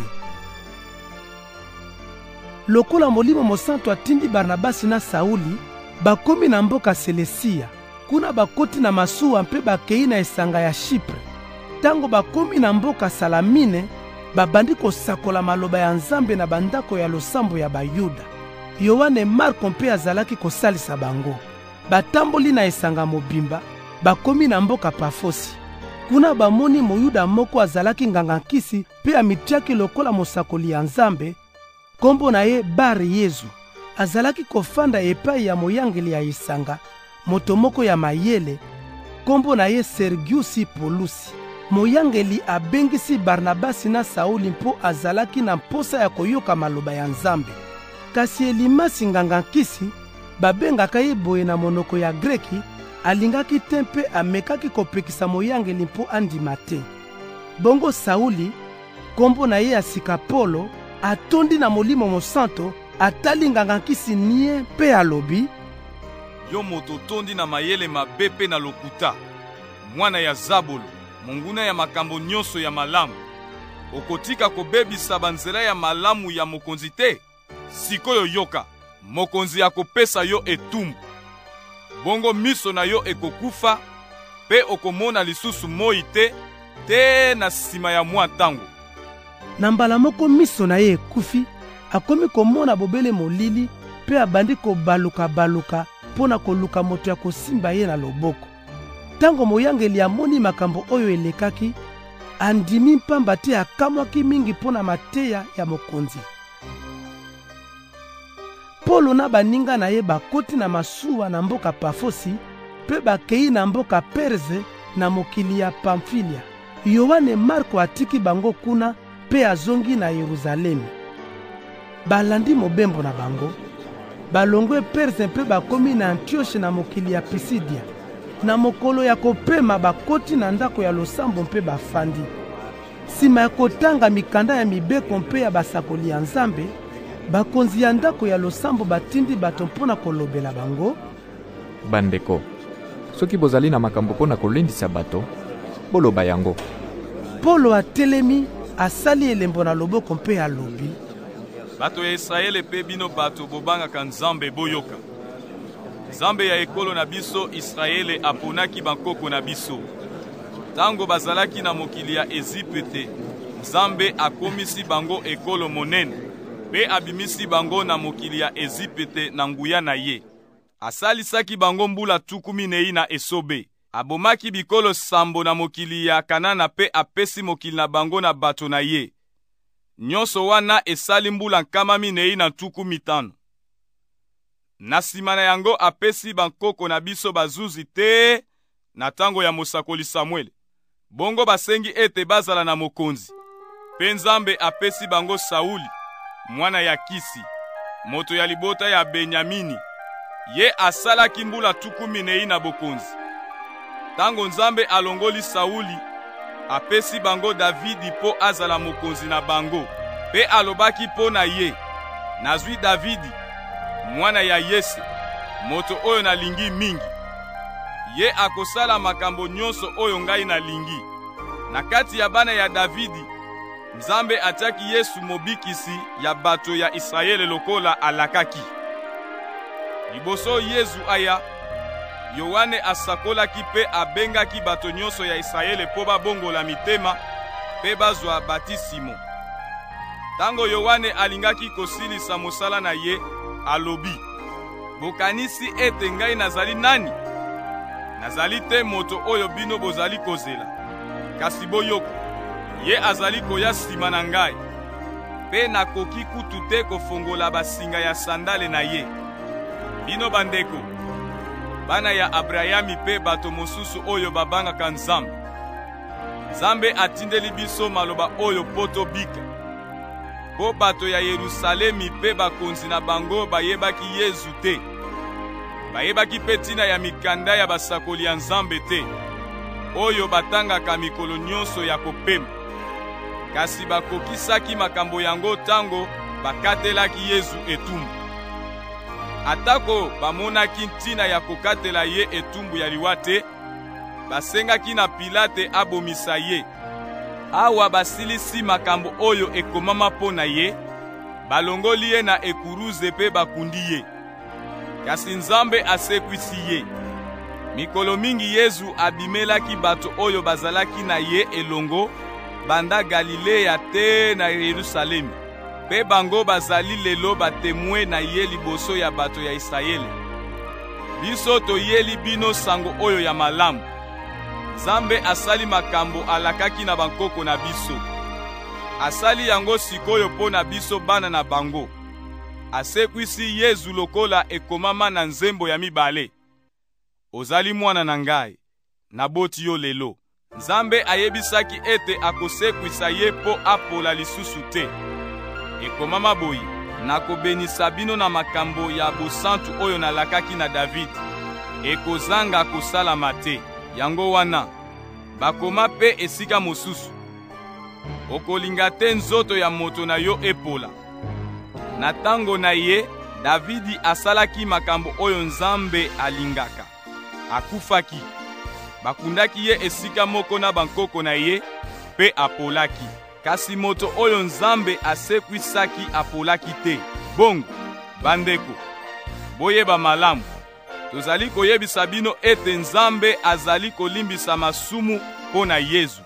Lokola Molimo Mosantu atindi Barnabasi na Sauli, bakomi na mboka Selesia. Kuna bakoti na masuwa mpe bakei na esanga ya Chypre. Tango bakomi na mboka Salamine, babandi kosakola maloba ya Nzambe na bandako ya losambo ya Bayuda. Yohane Marko mpe azalaki kosalisa bango. Batamboli na esanga mobimba, bakomi na mboka Pafosi. Kuna bamoni Moyuda moko azalaki nganga-nkisi mpe amitiaki lokola mosakoli ya Nzambe, kombo na ye Bari Yezu. Azalaki kofanda epai ya moyangeli ya esanga, moto moko ya mayele, kombo na ye Sergiusi Polusi. Moyangeli abengisi Barnabasi na Sauli mpo azalaki na mposa ya koyoka maloba ya Nzambe. Kasi Elimasi nganga-nkisi, babengaka ye boye na monoko ya Greki, alingaki te mpe amekaki kopekisa moyangeli mpo andima te. Bongo Sauli, kombo na ye ya sika Polo, atondi na Molimo Mosantu, atali nganga-nkisi nie mpe alobi: yo moto tondi na mayele mabe mpe na lokuta, mwana ya Zabolo, monguna ya makambo nyonso ya malamu, okotika kobebisa banzela ya malamu ya mokonzi te? Sikoyo yoka, mokonzi akopesa yo etumbu. Bongo miso na yo ekokufa, pe okomona lisusu moi te na nsima ya mwa ntango. Na mbala moko miso na ye ekufi, akomi komona bobele molili, pe abandi kobaluka mpo na koluka moto ya kosimba ye na loboko. Tango moyangeli amoni makambo oyo elekaki, andimi mpamba te akamwaki mingi mpo na mateya ya mokonzi. Polo na baninga na ye bakoti na masuwa na mboka Pafosi, pe bakei na mboka Perze na mokili ya Pamfilia. Yohane Marko atiki bango kuna pe azongi na Yerusalemi. Balandi mobembo na bango, balongwe Perze mpe bakomi na Antioshe na mokili ya Pisidia. Na mokolo ya kopema bakoti na ndako ya losambo mpe bafandi. Sima ya kotanga mikanda ya mibeko mpe ya basakoli ya Nzambe, bakonzi ya ndako ya losambo batindi bato mpona kolobela bango: bandeko, soki bozali na makambo mpona kolendisa bato, boloba yango. Polo atelemi, asali elembo na loboko mpe alobi: bato ya Israele mpe bino bato bobangaka Nzambe boyoka. Nzambe ya ekolo na biso Israele aponaki bankoko na biso. Tango bazalaki na mokili ya Ezipete, Nzambe akomisi bango ekolo monene, pe abimisi bango na mokili ya Ezipete na nguya na ye. Asalisaki bango mbula 14 na esobe. Abomaki bikolo sambo na mokili ya Kanana pe apesi mokili na bango na bato na ye. Nyonso wana esali mbula 15. Na sima na yango apesi bankoko na biso bazuzi te na tango ya mosakoli Samuel. Bongo basengi ete bazala na mokonzi. Pe Nzambe apesi bango Sauli, mwana ya Kisi, moto ya libota ya Benyamini. Ye asalaki mbula 14 na bokonzi. Tango Nzambe alongoli Sauli, apesi bango Davidi po azala mokonzi na bango. Pe alobaki po na ye: nazwi Davidi, mwana ya Yese, moto oyo nalingi mingi. Ye akosala makambo nyonso oyo ngai nalingi. Na kati ya bana ya Davidi, Nzambe atiaki Yesu mobikisi ya bato ya Israele lokola alakaki. Liboso Yesu aya, Yohane asakolaki pe abengaki bato nyonso ya Israele po babongola mitema pe bazwa batisimo. Tango Yohane alingaki kosilisa mosala na ye, alobi: bokanisi ete ngai nazali nani? Nazali te moto oyo bino bozali kozela. Kasi boyoka, ye azali koya sima na ngai, pe nakoki kutu te kofongola basinga ya sandale na ye. Bino bandeko, bana ya Abrayami pe bato mosusu oyo babangaka Nzambe. Nzambe atindeli biso maloba oyo poto bika. Po bato ya Yerusalemi pe bakonzi na bango bayebaki Yesu te. Bayebaki pe tina ya mikanda ya basakoli ya Nzambe te, oyo batangaka mikolo nyonso ya kopema. Kasi bakokisaki makambo yango tango bakatelaki Yesu etumbu. Atako bamonaki ntina ya kokatela ye etumbu ya liwa te, basengaki na Pilate abomisa ye. Awa basilisi makambo oyo ekomama mpo na ye, balongoli ye na ekuruze pe bakundi ye. Kasi Nzambe asekwisi ye. Mikolo mingi Yesu abimelaki bato oyo bazalaki na ye elongo, banda Galilea te na Yerusalemi. Pe bango bazali lelo batemwe na ye liboso ya bato ya Israele. Biso toyeli bino sango oyo ya malamu. Nzambe asali makambo alakaki na bankoko na biso. Asali yango sikoyo mpo na biso bana na bango. Asekwisi Yesu lokola ekomama na nzembo ya mibale. Ozali mwana na ngai, naboti yo lelo. Nzambe ayebisaki ete akosekwisa ye po apola lisusu te. Ekomama boyi, nakobenisa bino na makambo ya bosantu oyo nalakaki na David. Ekozanga kosalama te. Yango wana, bakoma pe esika mosusu. Okolinga te nzoto ya moto na yo epola. Na tango na ye, Davidi asalaki makambo oyo Nzambe alingaka. Akufaki. Bakundaki ye esika moko na bankoko na ye, pe apolaki. Kasi moto oyo Nzambe asekwisaki apolaki te. Bongo, bandeko, boyeba malamu. Tozali koyebisa bino ete Nzambe azali kolimbisa masumu mpo na Yesu.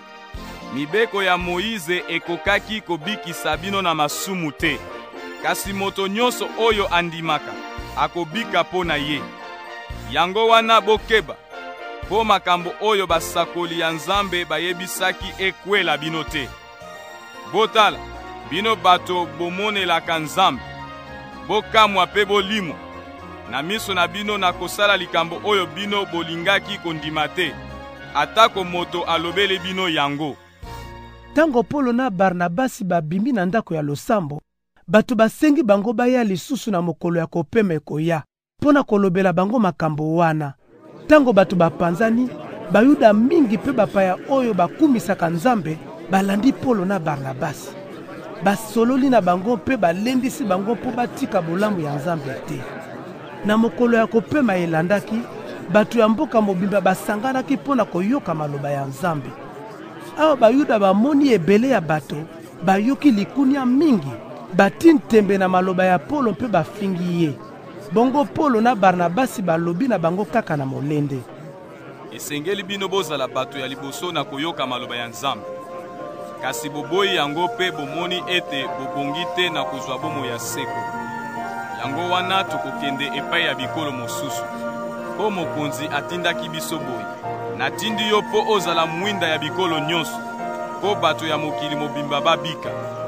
Mibeko ya Moize ekokaki kobikisa bino na masumu te. Kasi moto nyonso oyo andimaka, akobika mpo na ye. Yango wana bokeba, po makambo oyo basakoli ya Nzambe bayebisaki ekwela bino te. Botala, bino bato bomonelaka Nzambe. Bokamwa pe bolimwa. Na miso na bino na kosala likambo oyo bino bolingaki kondima te. Atako moto alobele bino yango. Tango Polo na Barnabasi babimi na ndako ya losambo, bato basengi bango baya lisusu na mokolo ya kopema ekoya, pona kolobela bango makambo wana. Tango bato bapanzani, bayuda mingi pe bapaya oyo bakumisaka Nzambe, balandi Polo na Barnabasi. Basololi na bango pe balendisi bango po batika bolamu ya Nzambe te. Na mokolo ya kopema elandaki, bato ya mboka mobimba basanganaki pona koyoka maloba ya Nzambe. Awa bayuda bamoni ebele ya bato, bayoki likunia mingi, bati ntembe na maloba ya Polo mpe bafingi ye. Bongo Polo na Barnabasi balobi na bango kaka na molende. Esengeli bino bozala bato ya liboso na koyoka maloba ya Nzambe. Kasi boboyi yango pe bomoni ete bobongi te na kozwa bomo ya seko. Yango wana tokokende epai ya bikolo mosusu. Po mokonzi atindaki biso boyi. Natindi yo po ozala mwinda ya bikolo nyonso. Po bato ya mokili mobimba babika.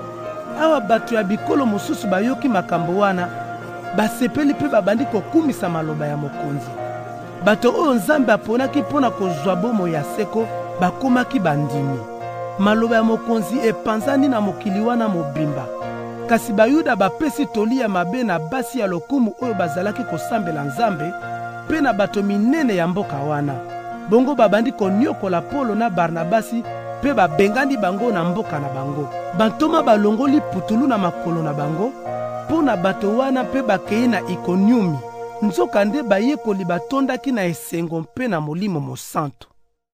Awa bato ya bikolo mosusu bayoki makambo wana, basepeli pe babandi kokumisa maloba ya mokonzi. Bato oyo Nzambe aponaki pona kozwa bomo ya seko, bakomaki bandimi. Maloba ya mokonzi epanzani na mokili wana mobimba. Kasi bayuda bapesi toli ya mabe na basi ya lokumu oyo bazalaki kosambela Nzambe, pe na bato minene ya mboka wana. Bongo babandi konyokola Polo na Barnabasi, pe babengandi bango na mboka na bango. Bantoma balongoli putulu na makolo na bango, po na bato wana pe bakei na Ikoniumi. Nzoka nde bayekoli batondaki na esengo mpe na Molimo Mosantu.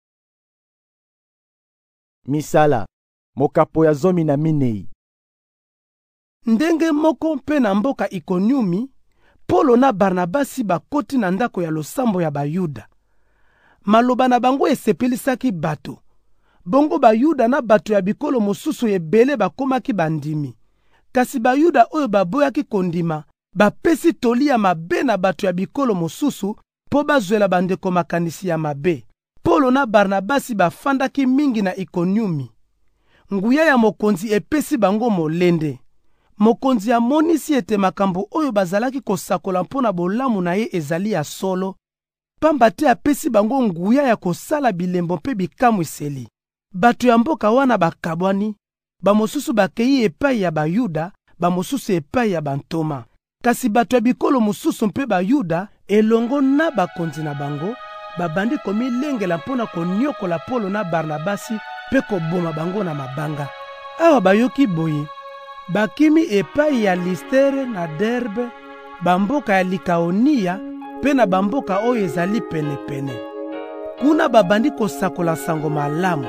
Misala, mokapo ya 14. Ndenge moko mpe na mboka Ikoniumi, Polo na Barnabasi bakoti na ndako ya losambo ya bayuda. Maloba na bango esepelisaki bato. Bongo bayuda na bato ya bikolo mosusu ebele bakomaki bandimi. Kasi bayuda oyo baboyaki kondima, bapesi toli ya mabe na bato ya bikolo mosusu po bazwela bandeko makanisi ya mabe. Polo na Barnabasi bafandaki mingi na Ikoniumi. Nguya ya mokonzi epesi bango molende. mokonzi amonisi ete makambo oyo bazalaki kosakola mpo na bolamu na ye ezali ya solo, pamba te apesi bango nguya ya kosala bilembo mpe bikamwiseli. Bato ya mboka wana bakabwani, bamosusu bakei epai ya Bayuda, bamosusu epai ya bantoma. Kasi bato ya bikolo mosusu mpe Bayuda elongo na bakonzi na bango babandi komilengela mpona koniokola Polo na Barnabasi mpe koboma bango na mabanga. Awa bayoki boye, bakimi epai ya Listere na Derbe, bamboka ya Likaonia mpe na bamboka oyo ezali penepene. Kuna babandi kosakola sango malamu.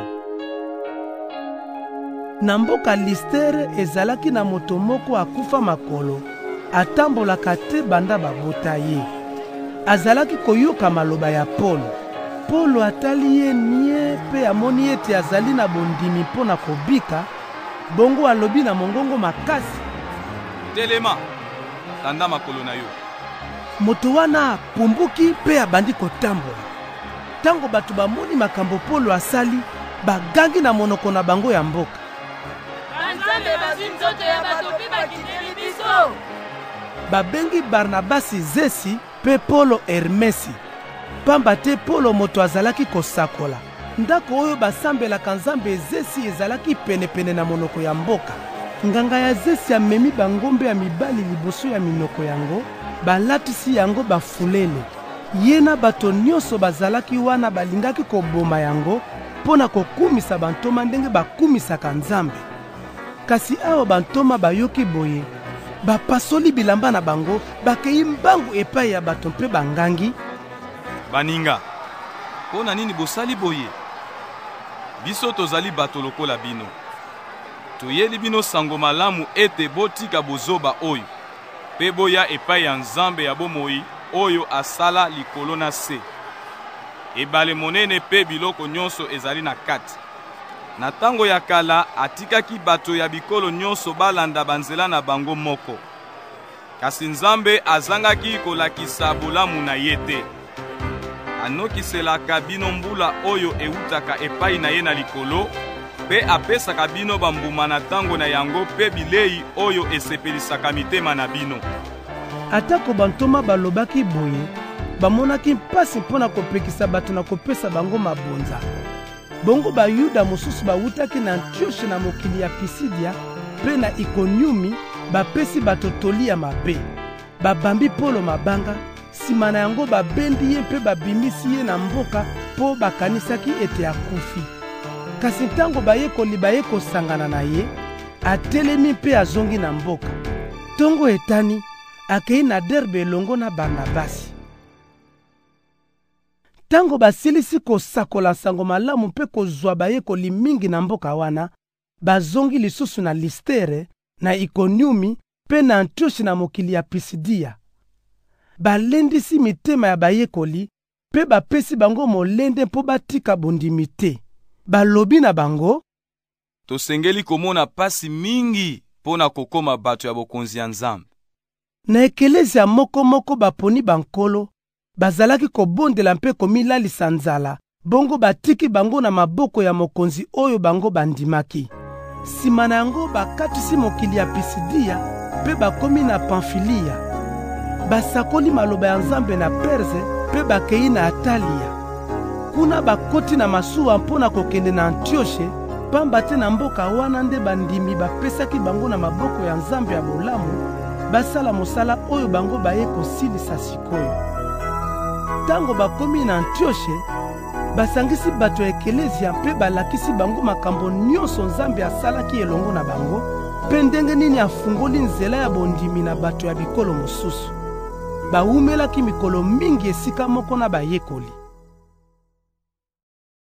Na mboka Listere ezalaki na moto moko akufa makolo, atambolaka te banda babota ye. Azalaki koyoka maloba ya Polo. Polo atali ye nie mpe amoni ete azali na bondimi mpo na kobika, bongo alobi na mongongo makasi, telema, tanda makolo na yo. Moto wana pumbuki mpe abandi kotambola. Tango bato bamoni makambo Polo asali, bagangi na monoko na bango ya mboka. Banzambe bazwi nzoto ya bato mpe bakiteli biso. Babengi Barnabasi Zesi mpe Polo Hermesi, pamba te Polo moto azalaki kosakola. Ndako oyo basambelaka nzambe Zesi ezalaki penepene na monoko ya mboka. Nganga ya Zesi amemi bangombe ya mibali liboso ya minoko yango, balatisi yango bafulele. Ye na bato nyonso bazalaki wana balingaki koboma yango mpona kokumisa bantoma ndenge bakumisaka nzambe. Kasi awa bantoma bayoki boye, bapasoli bilamba na bango, bakei mbangu epai ya bato mpe bangangi. Baninga, pona nini bosali boye? Biso tozali bato lokola bino. Toyeli bino sango malamu ete botika bozoba oyo, pe boya epai ya nzambe ya bomoi oyo asala likolo na se. Ebale monene pe biloko nyonso ezali na kati. Na tango ya kala atikaki bato ya bikolo nyonso balanda banzela na bango moko. Kasi nzambe azangaki kolakisa bolamu na ye te. Anokiselaka bino mbula oyo eutaka epai na ye na likolo, pe apesaka bino bambuma na tango na yango pe bilei oyo esepelisaka mitema na bino. Atako bantoma balobaki boye, bamonaki mpasi mpona kopekisa bato na kopesa bango mabonza. Bongo Bayuda mosusu bawutaki na Antioshe na mokili ya Pisidia pe na Ikoniumi bapesi bato toli ya mabe. Babambi Polo mabanga, sima na yango babendi ye mpe babimisi ye na mboka po bakanisaki ete akufi. Kasi ntango bayekoli baye kosangana na ye, atelemi mpe azongi na mboka. Tongo etani, akei na Derbe elongo na Barnabasi. Tango basilisi kosakola sango malamu mpe kozwa bayekoli mingi na mboka wana, bazongi lisusu na Listere, na Ikoniumi, pe na Antioshe na mokili ya Pisidia. Balendisi mitema ya bayekoli, pe bapesi bango molende mpo batika bondimi te. Balobi na bango, tosengeli komona pasi mingi pona kokoma bato ya bokonzi ya nzambe. Na ekelezia moko baponi bankolo, bazalaki kobondela mpe komilalisa nzala, bongo batiki bango na maboko ya mokonzi oyo bango bandimaki. Sima na yango bakatisi mokili ya Pisidia pe bakomi na Pamfilia. Basakoli maloba ya nzambe na Perse pe bakei na Atalia. Kuna bakoti na masuwa mpona kokende na Antioshe, pamba te na mboka wana nde bandimi bapesaki bango na maboko ya nzambe ya bolamu, basala mosala oyo bango baye kosilisa sikoyo. Tango bakomi na Antioshe, basangisi bato ya ekelezia mpe balakisi bango makambo nyonso nzambe asalaki elongo na bango, pe ndenge nini afungoli nzela ya bondimi na bato ya bikolo mosusu. Baumelaki mikolo mingi esika moko na bayekoli.